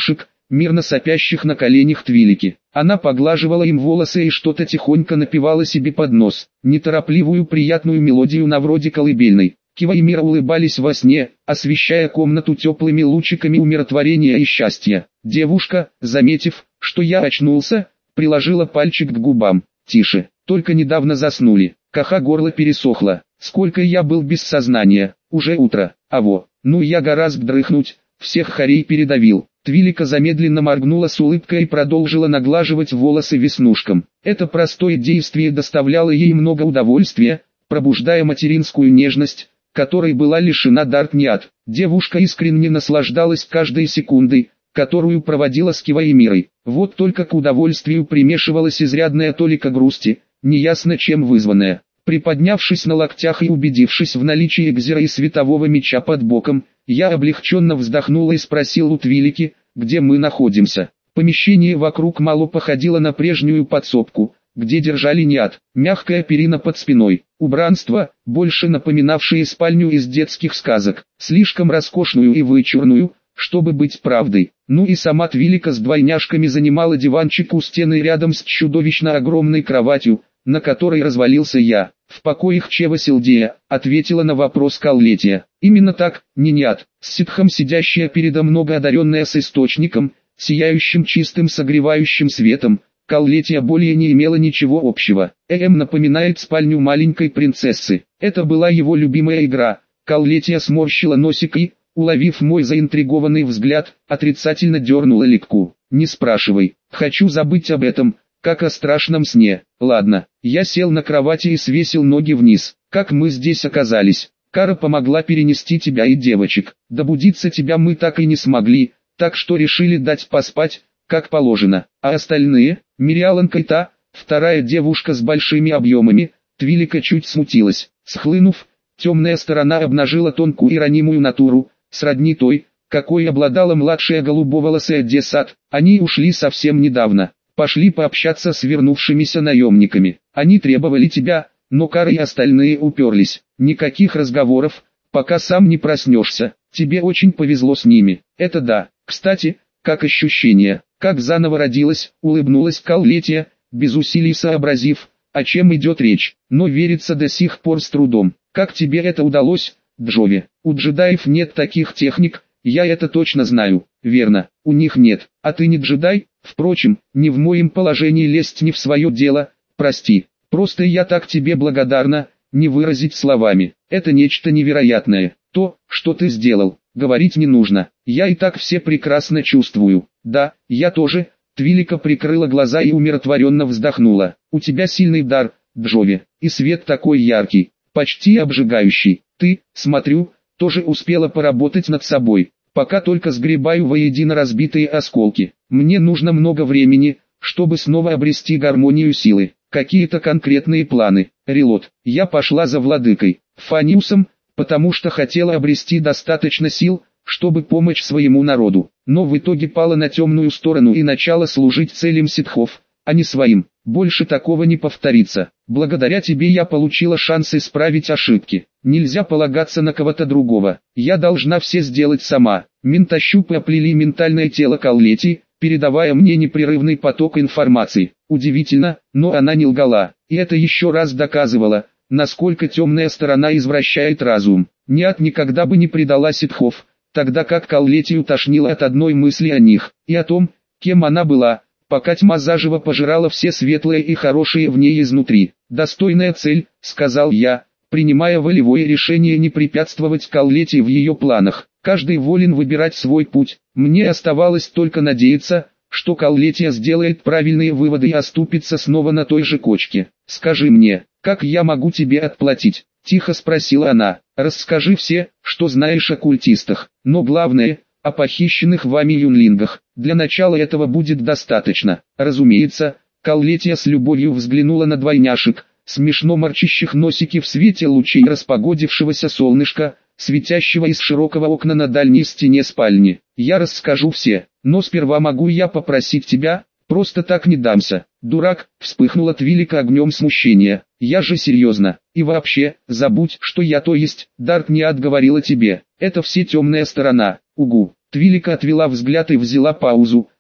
мирно сопящих на коленях Твилики. Она поглаживала им волосы и что-то тихонько напевала себе под нос, неторопливую приятную мелодию на вроде колыбельной. Кива и Мира улыбались во сне, освещая комнату теплыми лучиками умиротворения и счастья. Девушка, заметив, что я очнулся, приложила пальчик к губам. «Тише, только недавно заснули». Каха горло пересохло. «Сколько я был без сознания, уже утро, ну я гораздо дрыхнуть, всех хорей передавил». Твилика замедленно моргнула с улыбкой и продолжила наглаживать волосы веснушкам. Это простое действие доставляло ей много удовольствия, пробуждая материнскую нежность, которой была лишена Дартниад. Девушка искренне наслаждалась каждой секундой, которую проводила с Кивой и Мирой. Вот только к удовольствию примешивалась изрядная толика грусти, неясно чем вызванная. Приподнявшись на локтях и убедившись в наличии экзера и светового меча под боком, я облегченно вздохнул и спросил у Твилики, где мы находимся. Помещение вокруг мало походило на прежнюю подсобку, где держали Ниад. Мягкая перина под спиной, убранство, больше напоминавшее спальню из детских сказок, слишком роскошную и вычурную, чтобы быть правдой. Ну и сама Твилика с двойняшками занимала диванчик у стены рядом с чудовищно огромной кроватью, на которой развалился я. «В покоях Чева Силдея», — ответила на вопрос Каллетия. «Именно так, Ниниад, с ситхом сидящая передо многоодаренная с источником, сияющим чистым согревающим светом». Каллетия более не имела ничего общего. Напоминает спальню маленькой принцессы. Это была его любимая игра. Каллетия сморщила носик и, уловив мой заинтригованный взгляд, отрицательно дернула легку. «Не спрашивай, хочу забыть об этом, как о страшном сне». «Ладно». Я сел на кровати и свесил ноги вниз. «Как мы здесь оказались?» «Кара помогла перенести тебя и девочек. Добудиться тебя мы так и не смогли, так что решили дать поспать, как положено. А остальные?» Мириалан Кайта, вторая девушка с большими объемами. Твилика чуть смутилась. Схлынув, темная сторона обнажила тонкую и ранимую натуру, сродни той, какой обладала младшая голубоволосая Десат. Они ушли совсем недавно. Пошли пообщаться с вернувшимися наемниками. Они требовали тебя, но Кара и остальные уперлись. Никаких разговоров, пока сам не проснешься. Тебе очень повезло с ними. Это да. Кстати, как ощущение, как заново родилась, улыбнулась Каллетия, без усилий сообразив, о чем идет речь, но верится до сих пор с трудом. Как тебе это удалось, Джови? У джедаев нет таких техник, я это точно знаю. Верно, у них нет. А ты не джедай? Впрочем, не в моем положении лезть не в свое дело, прости. Просто я так тебе благодарна, не выразить словами. Это нечто невероятное. То, что ты сделал, говорить не нужно. Я и так все прекрасно чувствую. Да, я тоже. Твилика прикрыла глаза и умиротворенно вздохнула. У тебя сильный дар, Джови, и свет такой яркий, почти обжигающий. Ты, смотрю, тоже успела поработать над собой. Пока только сгребаю воедино разбитые осколки. Мне нужно много времени, чтобы снова обрести гармонию силы. Какие-то конкретные планы. Релот. Я пошла за владыкой Фаниусом, потому что хотела обрести достаточно сил, чтобы помочь своему народу. Но в итоге пала на темную сторону и начала служить целям ситхов, а не своим. Больше такого не повторится. Благодаря тебе я получила шанс исправить ошибки. Нельзя полагаться на кого-то другого. Я должна все сделать сама. Ментощупы оплели ментальное тело Каллетии, передавая мне непрерывный поток информации. Удивительно, но она не лгала. И это еще раз доказывало, насколько темная сторона извращает разум. Ниад никогда бы не предала ситхов, тогда как Каллетию тошнило от одной мысли о них, и о том, кем она была, пока тьма заживо пожирала все светлое и хорошее в ней изнутри. «Достойная цель», — сказал я, принимая волевое решение не препятствовать Каллетии в ее планах. Каждый волен выбирать свой путь. Мне оставалось только надеяться, что Каллетия сделает правильные выводы и оступится снова на той же кочке. «Скажи мне, как я могу тебе отплатить?» — тихо спросила она. «Расскажи все, что знаешь о культистах, но главное, о похищенных вами юнлингах. Для начала этого будет достаточно». Разумеется, Каллетия с любовью взглянула на двойняшек, смешно морчащих носики в свете лучей распогодившегося солнышка, светящего из широкого окна на дальней стене спальни. «Я расскажу все, но сперва могу я попросить тебя, просто так не дамся». «Дурак», — вспыхнула Твилика огнем смущения. «Я же серьезно. И вообще, забудь, что я то есть, Дартниад говорила тебе. Это все темная сторона». «Угу». Твилика отвела взгляд и взяла паузу,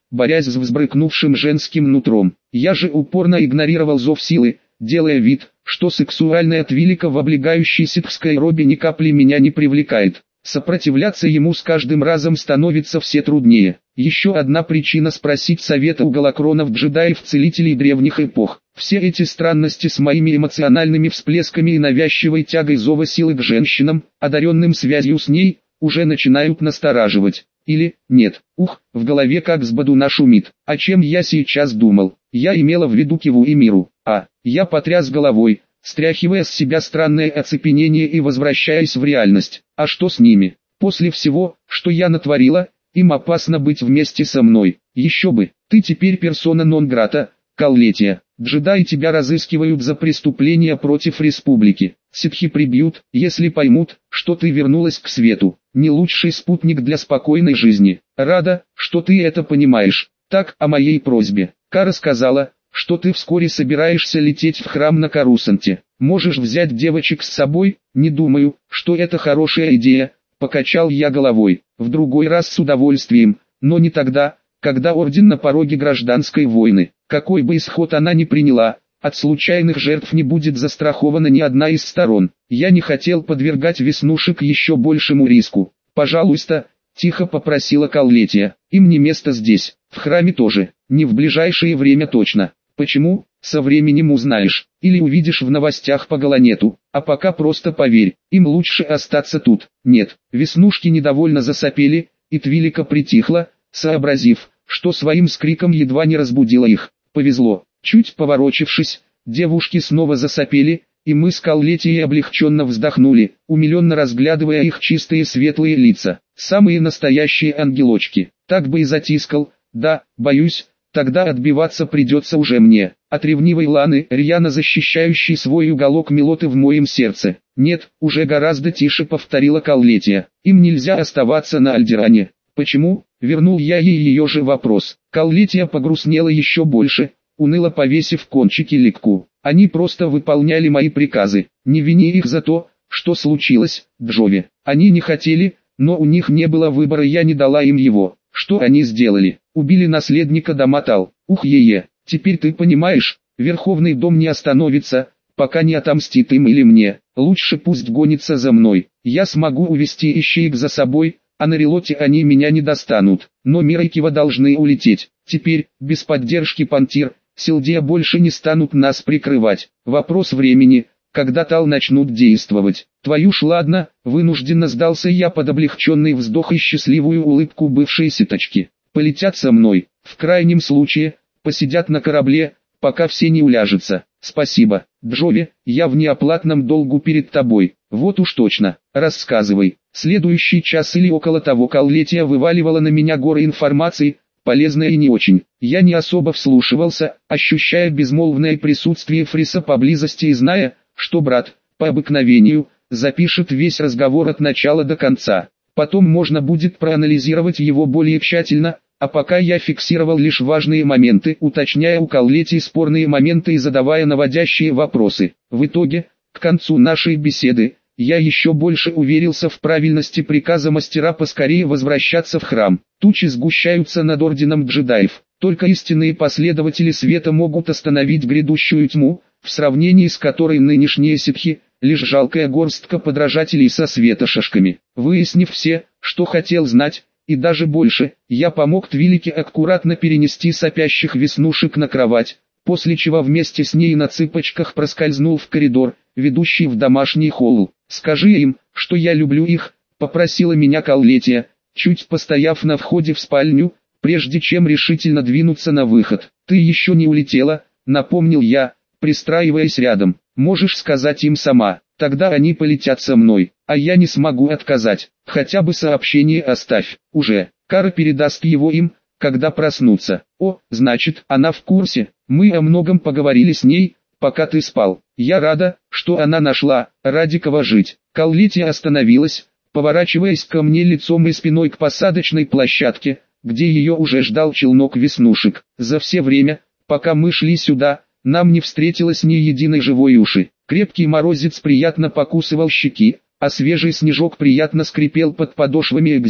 борясь с взбрыкнувшим женским нутром. Я же упорно игнорировал зов силы, делая вид, что сексуальная твилика в облегающей ситхской робе ни капли меня не привлекает. Сопротивляться ему с каждым разом становится все труднее. Еще одна причина спросить совета у галакронов, джедаев, целителей древних эпох. Все эти странности с моими эмоциональными всплесками и навязчивой тягой зова силы к женщинам, одаренным связью с ней, уже начинают настораживать. Или, нет, в голове как с бодуна шумит. О чем я сейчас думал? Я имела в виду Киву и Миру. Я потряс головой, стряхивая с себя странное оцепенение и возвращаясь в реальность. А что с ними? После всего, что я натворила, им опасно быть вместе со мной. Еще бы, ты теперь персона нон-грата, Каллетия. Джедаи тебя разыскивают за преступления против республики. Ситхи прибьют, если поймут, что ты вернулась к свету. Не лучший спутник для спокойной жизни. Рада, что ты это понимаешь. Так, о моей просьбе. Кара сказала, что ты вскоре собираешься лететь в храм на Карусанте. Можешь взять девочек с собой? Не думаю, что это хорошая идея, покачал я головой. В другой раз с удовольствием, но не тогда, когда орден на пороге гражданской войны. Какой бы исход она ни приняла, от случайных жертв не будет застрахована ни одна из сторон. Я не хотел подвергать веснушек еще большему риску. Пожалуйста, тихо попросила Каллетия. Им не место здесь, в храме тоже, не в ближайшее время точно. Почему? Со временем узнаешь, или увидишь в новостях по Галанету, а пока просто поверь, им лучше остаться тут. Нет, веснушки недовольно засопели, и Твилика притихла, сообразив, что своим скриком едва не разбудила их. Повезло, чуть поворочившись, девушки снова засопели, и мы с Каллетией облегченно вздохнули, умиленно разглядывая их чистые светлые лица. Самые настоящие ангелочки. Так бы и затискал, да, боюсь, тогда отбиваться придется уже мне. От ревнивой Ланы, рьяно защищающей свой уголок милоты в моем сердце. Нет, уже гораздо тише повторила Каллетия. Им нельзя оставаться на Альдеране. Почему? Вернул я ей ее же вопрос. Каллетия погрустнела еще больше, уныло повесив кончики ликку. Они просто выполняли мои приказы. Не вини их за то, что случилось, Джови. Они не хотели, но у них не было выбора, я не дала им его. Что они сделали? Убили наследника Даматал. Теперь ты понимаешь, Верховный дом не остановится, пока не отомстит им или мне. Лучше пусть гонится за мной. Я смогу увести ищеек за собой, а на Релоте они меня не достанут. Но Мира и Кива должны улететь. Теперь, без поддержки Пантир, Силдея больше не станут нас прикрывать. Вопрос времени, когда Тал начнут действовать. Твою ж ладно, вынужденно сдался я под облегченный вздох и счастливую улыбку бывшей ситочки. Полетят со мной, в крайнем случае, посидят на корабле, пока все не уляжутся. Спасибо, Джови, я в неоплатном долгу перед тобой. Вот уж точно, рассказывай. Следующий час или около того Каллетия вываливала на меня горы информации, полезной и не очень. Я не особо вслушивался, ощущая безмолвное присутствие Фриса поблизости и зная, что брат, по обыкновению, запишет весь разговор от начала до конца. Потом можно будет проанализировать его более тщательно, а пока я фиксировал лишь важные моменты, уточняя у Каллетии спорные моменты и задавая наводящие вопросы. В итоге, к концу нашей беседы, я еще больше уверился в правильности приказа мастера поскорее возвращаться в храм. Тучи сгущаются над орденом джедаев. Только истинные последователи света могут остановить грядущую тьму, в сравнении с которой нынешние ситхи – лишь жалкая горстка подражателей со светошашками. Выяснив все, что хотел знать, и даже больше, я помог Твилике аккуратно перенести сопящих веснушек на кровать, после чего вместе с ней на цыпочках проскользнул в коридор, ведущий в домашний холл. «Скажи им, что я люблю их», — попросила меня Каллетия, чуть постояв на входе в спальню, прежде чем решительно двинуться на выход. «Ты еще не улетела», — напомнил я, пристраиваясь рядом. «Можешь сказать им сама, тогда они полетят со мной, а я не смогу отказать. Хотя бы сообщение оставь, уже. Кара передаст его им, когда проснутся». «О, значит, она в курсе. Мы о многом поговорили с ней, пока ты спал. Я рада, что она нашла, ради кого жить». Каллетия остановилась, поворачиваясь ко мне лицом и спиной к посадочной площадке, где ее уже ждал челнок веснушек. «За все время, пока мы шли сюда, нам не встретилось ни единой живой уши. Крепкий морозец приятно покусывал щеки, а свежий снежок приятно скрипел под подошвами Экзера.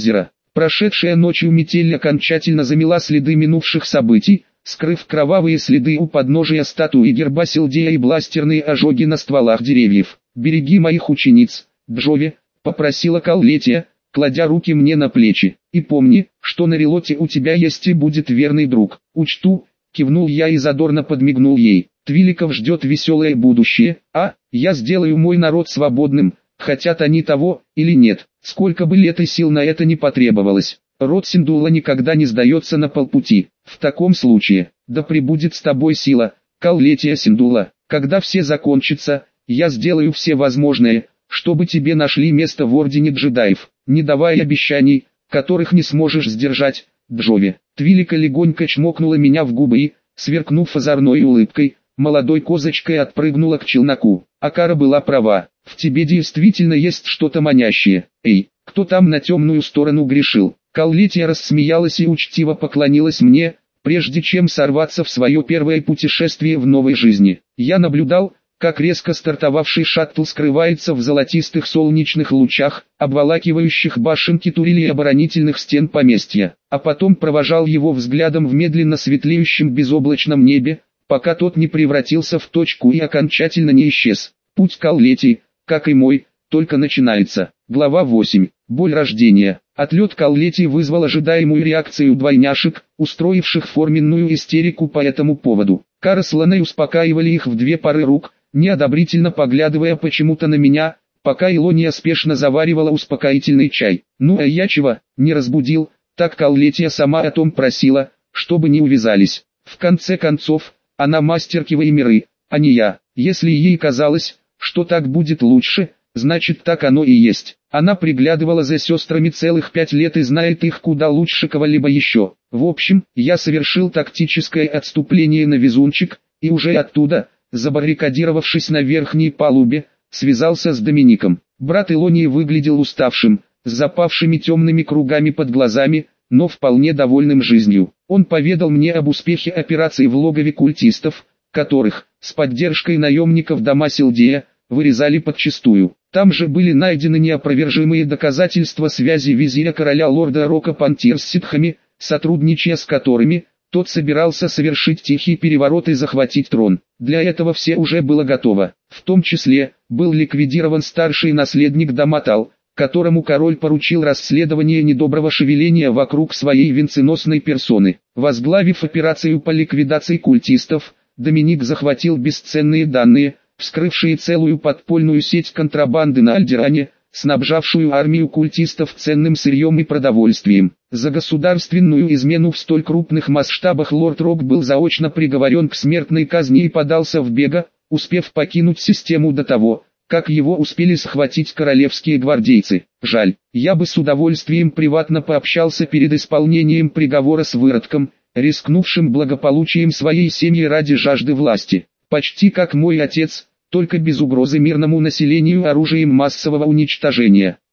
Прошедшая ночью метель окончательно замела следы минувших событий, скрыв кровавые следы у подножия статуи герба Силдея и бластерные ожоги на стволах деревьев. «Береги моих учениц, Джови», — попросила Каллетия, кладя руки мне на плечи. «И помни, что на Релоте у тебя есть и будет верный друг». «Учту», — кивнул я и задорно подмигнул ей. «Твиликов ждет веселое будущее, а я сделаю мой народ свободным, хотят они того или нет, сколько бы лет и сил на это не потребовалось. Род Синдула никогда не сдается на полпути. В таком случае, да пребудет с тобой сила, Каллетия Синдула. Когда все закончится, я сделаю все возможное, чтобы тебе нашли место в Ордене Джедаев, не давая обещаний, которых не сможешь сдержать, Джови». Твилика легонько чмокнула меня в губы и, сверкнув озорной улыбкой, молодой козочкой отпрыгнула к челноку. Акара была права, в тебе действительно есть что-то манящее. «Эй, кто там на темную сторону грешил?» Каллетия рассмеялась и учтиво поклонилась мне, прежде чем сорваться в свое первое путешествие в новой жизни. Я наблюдал, как резко стартовавший шаттл скрывается в золотистых солнечных лучах, обволакивающих башенки турели и оборонительных стен поместья, а потом провожал его взглядом в медленно светлеющем безоблачном небе, пока тот не превратился в точку и окончательно не исчез. Путь Каллетии, как и мой, только начинается. Глава 8. Боль рождения. Отлет Каллетии вызвал ожидаемую реакцию двойняшек, устроивших форменную истерику по этому поводу. Кара с Ланой успокаивали их в две пары рук, неодобрительно поглядывая почему-то на меня, пока Илония спешно заваривала успокоительный чай. Ну а я чего, не разбудил, так Каллетия сама о том просила, чтобы не увязались. В конце концов, она мастер Киваймиры, а не я. Если ей казалось, что так будет лучше, значит так оно и есть. Она приглядывала за сестрами целых 5 лет и знает их куда лучше кого-либо еще. В общем, я совершил тактическое отступление на везунчик, и уже оттуда, забаррикадировавшись на верхней палубе, связался с Домиником. Брат Илонии выглядел уставшим, с запавшими темными кругами под глазами, но вполне довольным жизнью. Он поведал мне об успехе операции в логове культистов, которых, с поддержкой наемников дома Силдея, вырезали подчистую. Там же были найдены неопровержимые доказательства связи визиря короля лорда Рока Пантир с ситхами, сотрудничая с которыми, тот собирался совершить тихий переворот и захватить трон. Для этого все уже было готово. В том числе, был ликвидирован старший наследник Даматал, которому король поручил расследование недоброго шевеления вокруг своей венценосной персоны. Возглавив операцию по ликвидации культистов, Доминик захватил бесценные данные, вскрывшие целую подпольную сеть контрабанды на Альдеране, снабжавшую армию культистов ценным сырьем и продовольствием. За государственную измену в столь крупных масштабах лорд Рок был заочно приговорен к смертной казни и подался в бега, успев покинуть систему до того, как его успели схватить королевские гвардейцы. Жаль, я бы с удовольствием приватно пообщался перед исполнением приговора с выродком, рискнувшим благополучием своей семьи ради жажды власти. Почти как мой отец, только без угрозы мирному населению оружием массового уничтожения.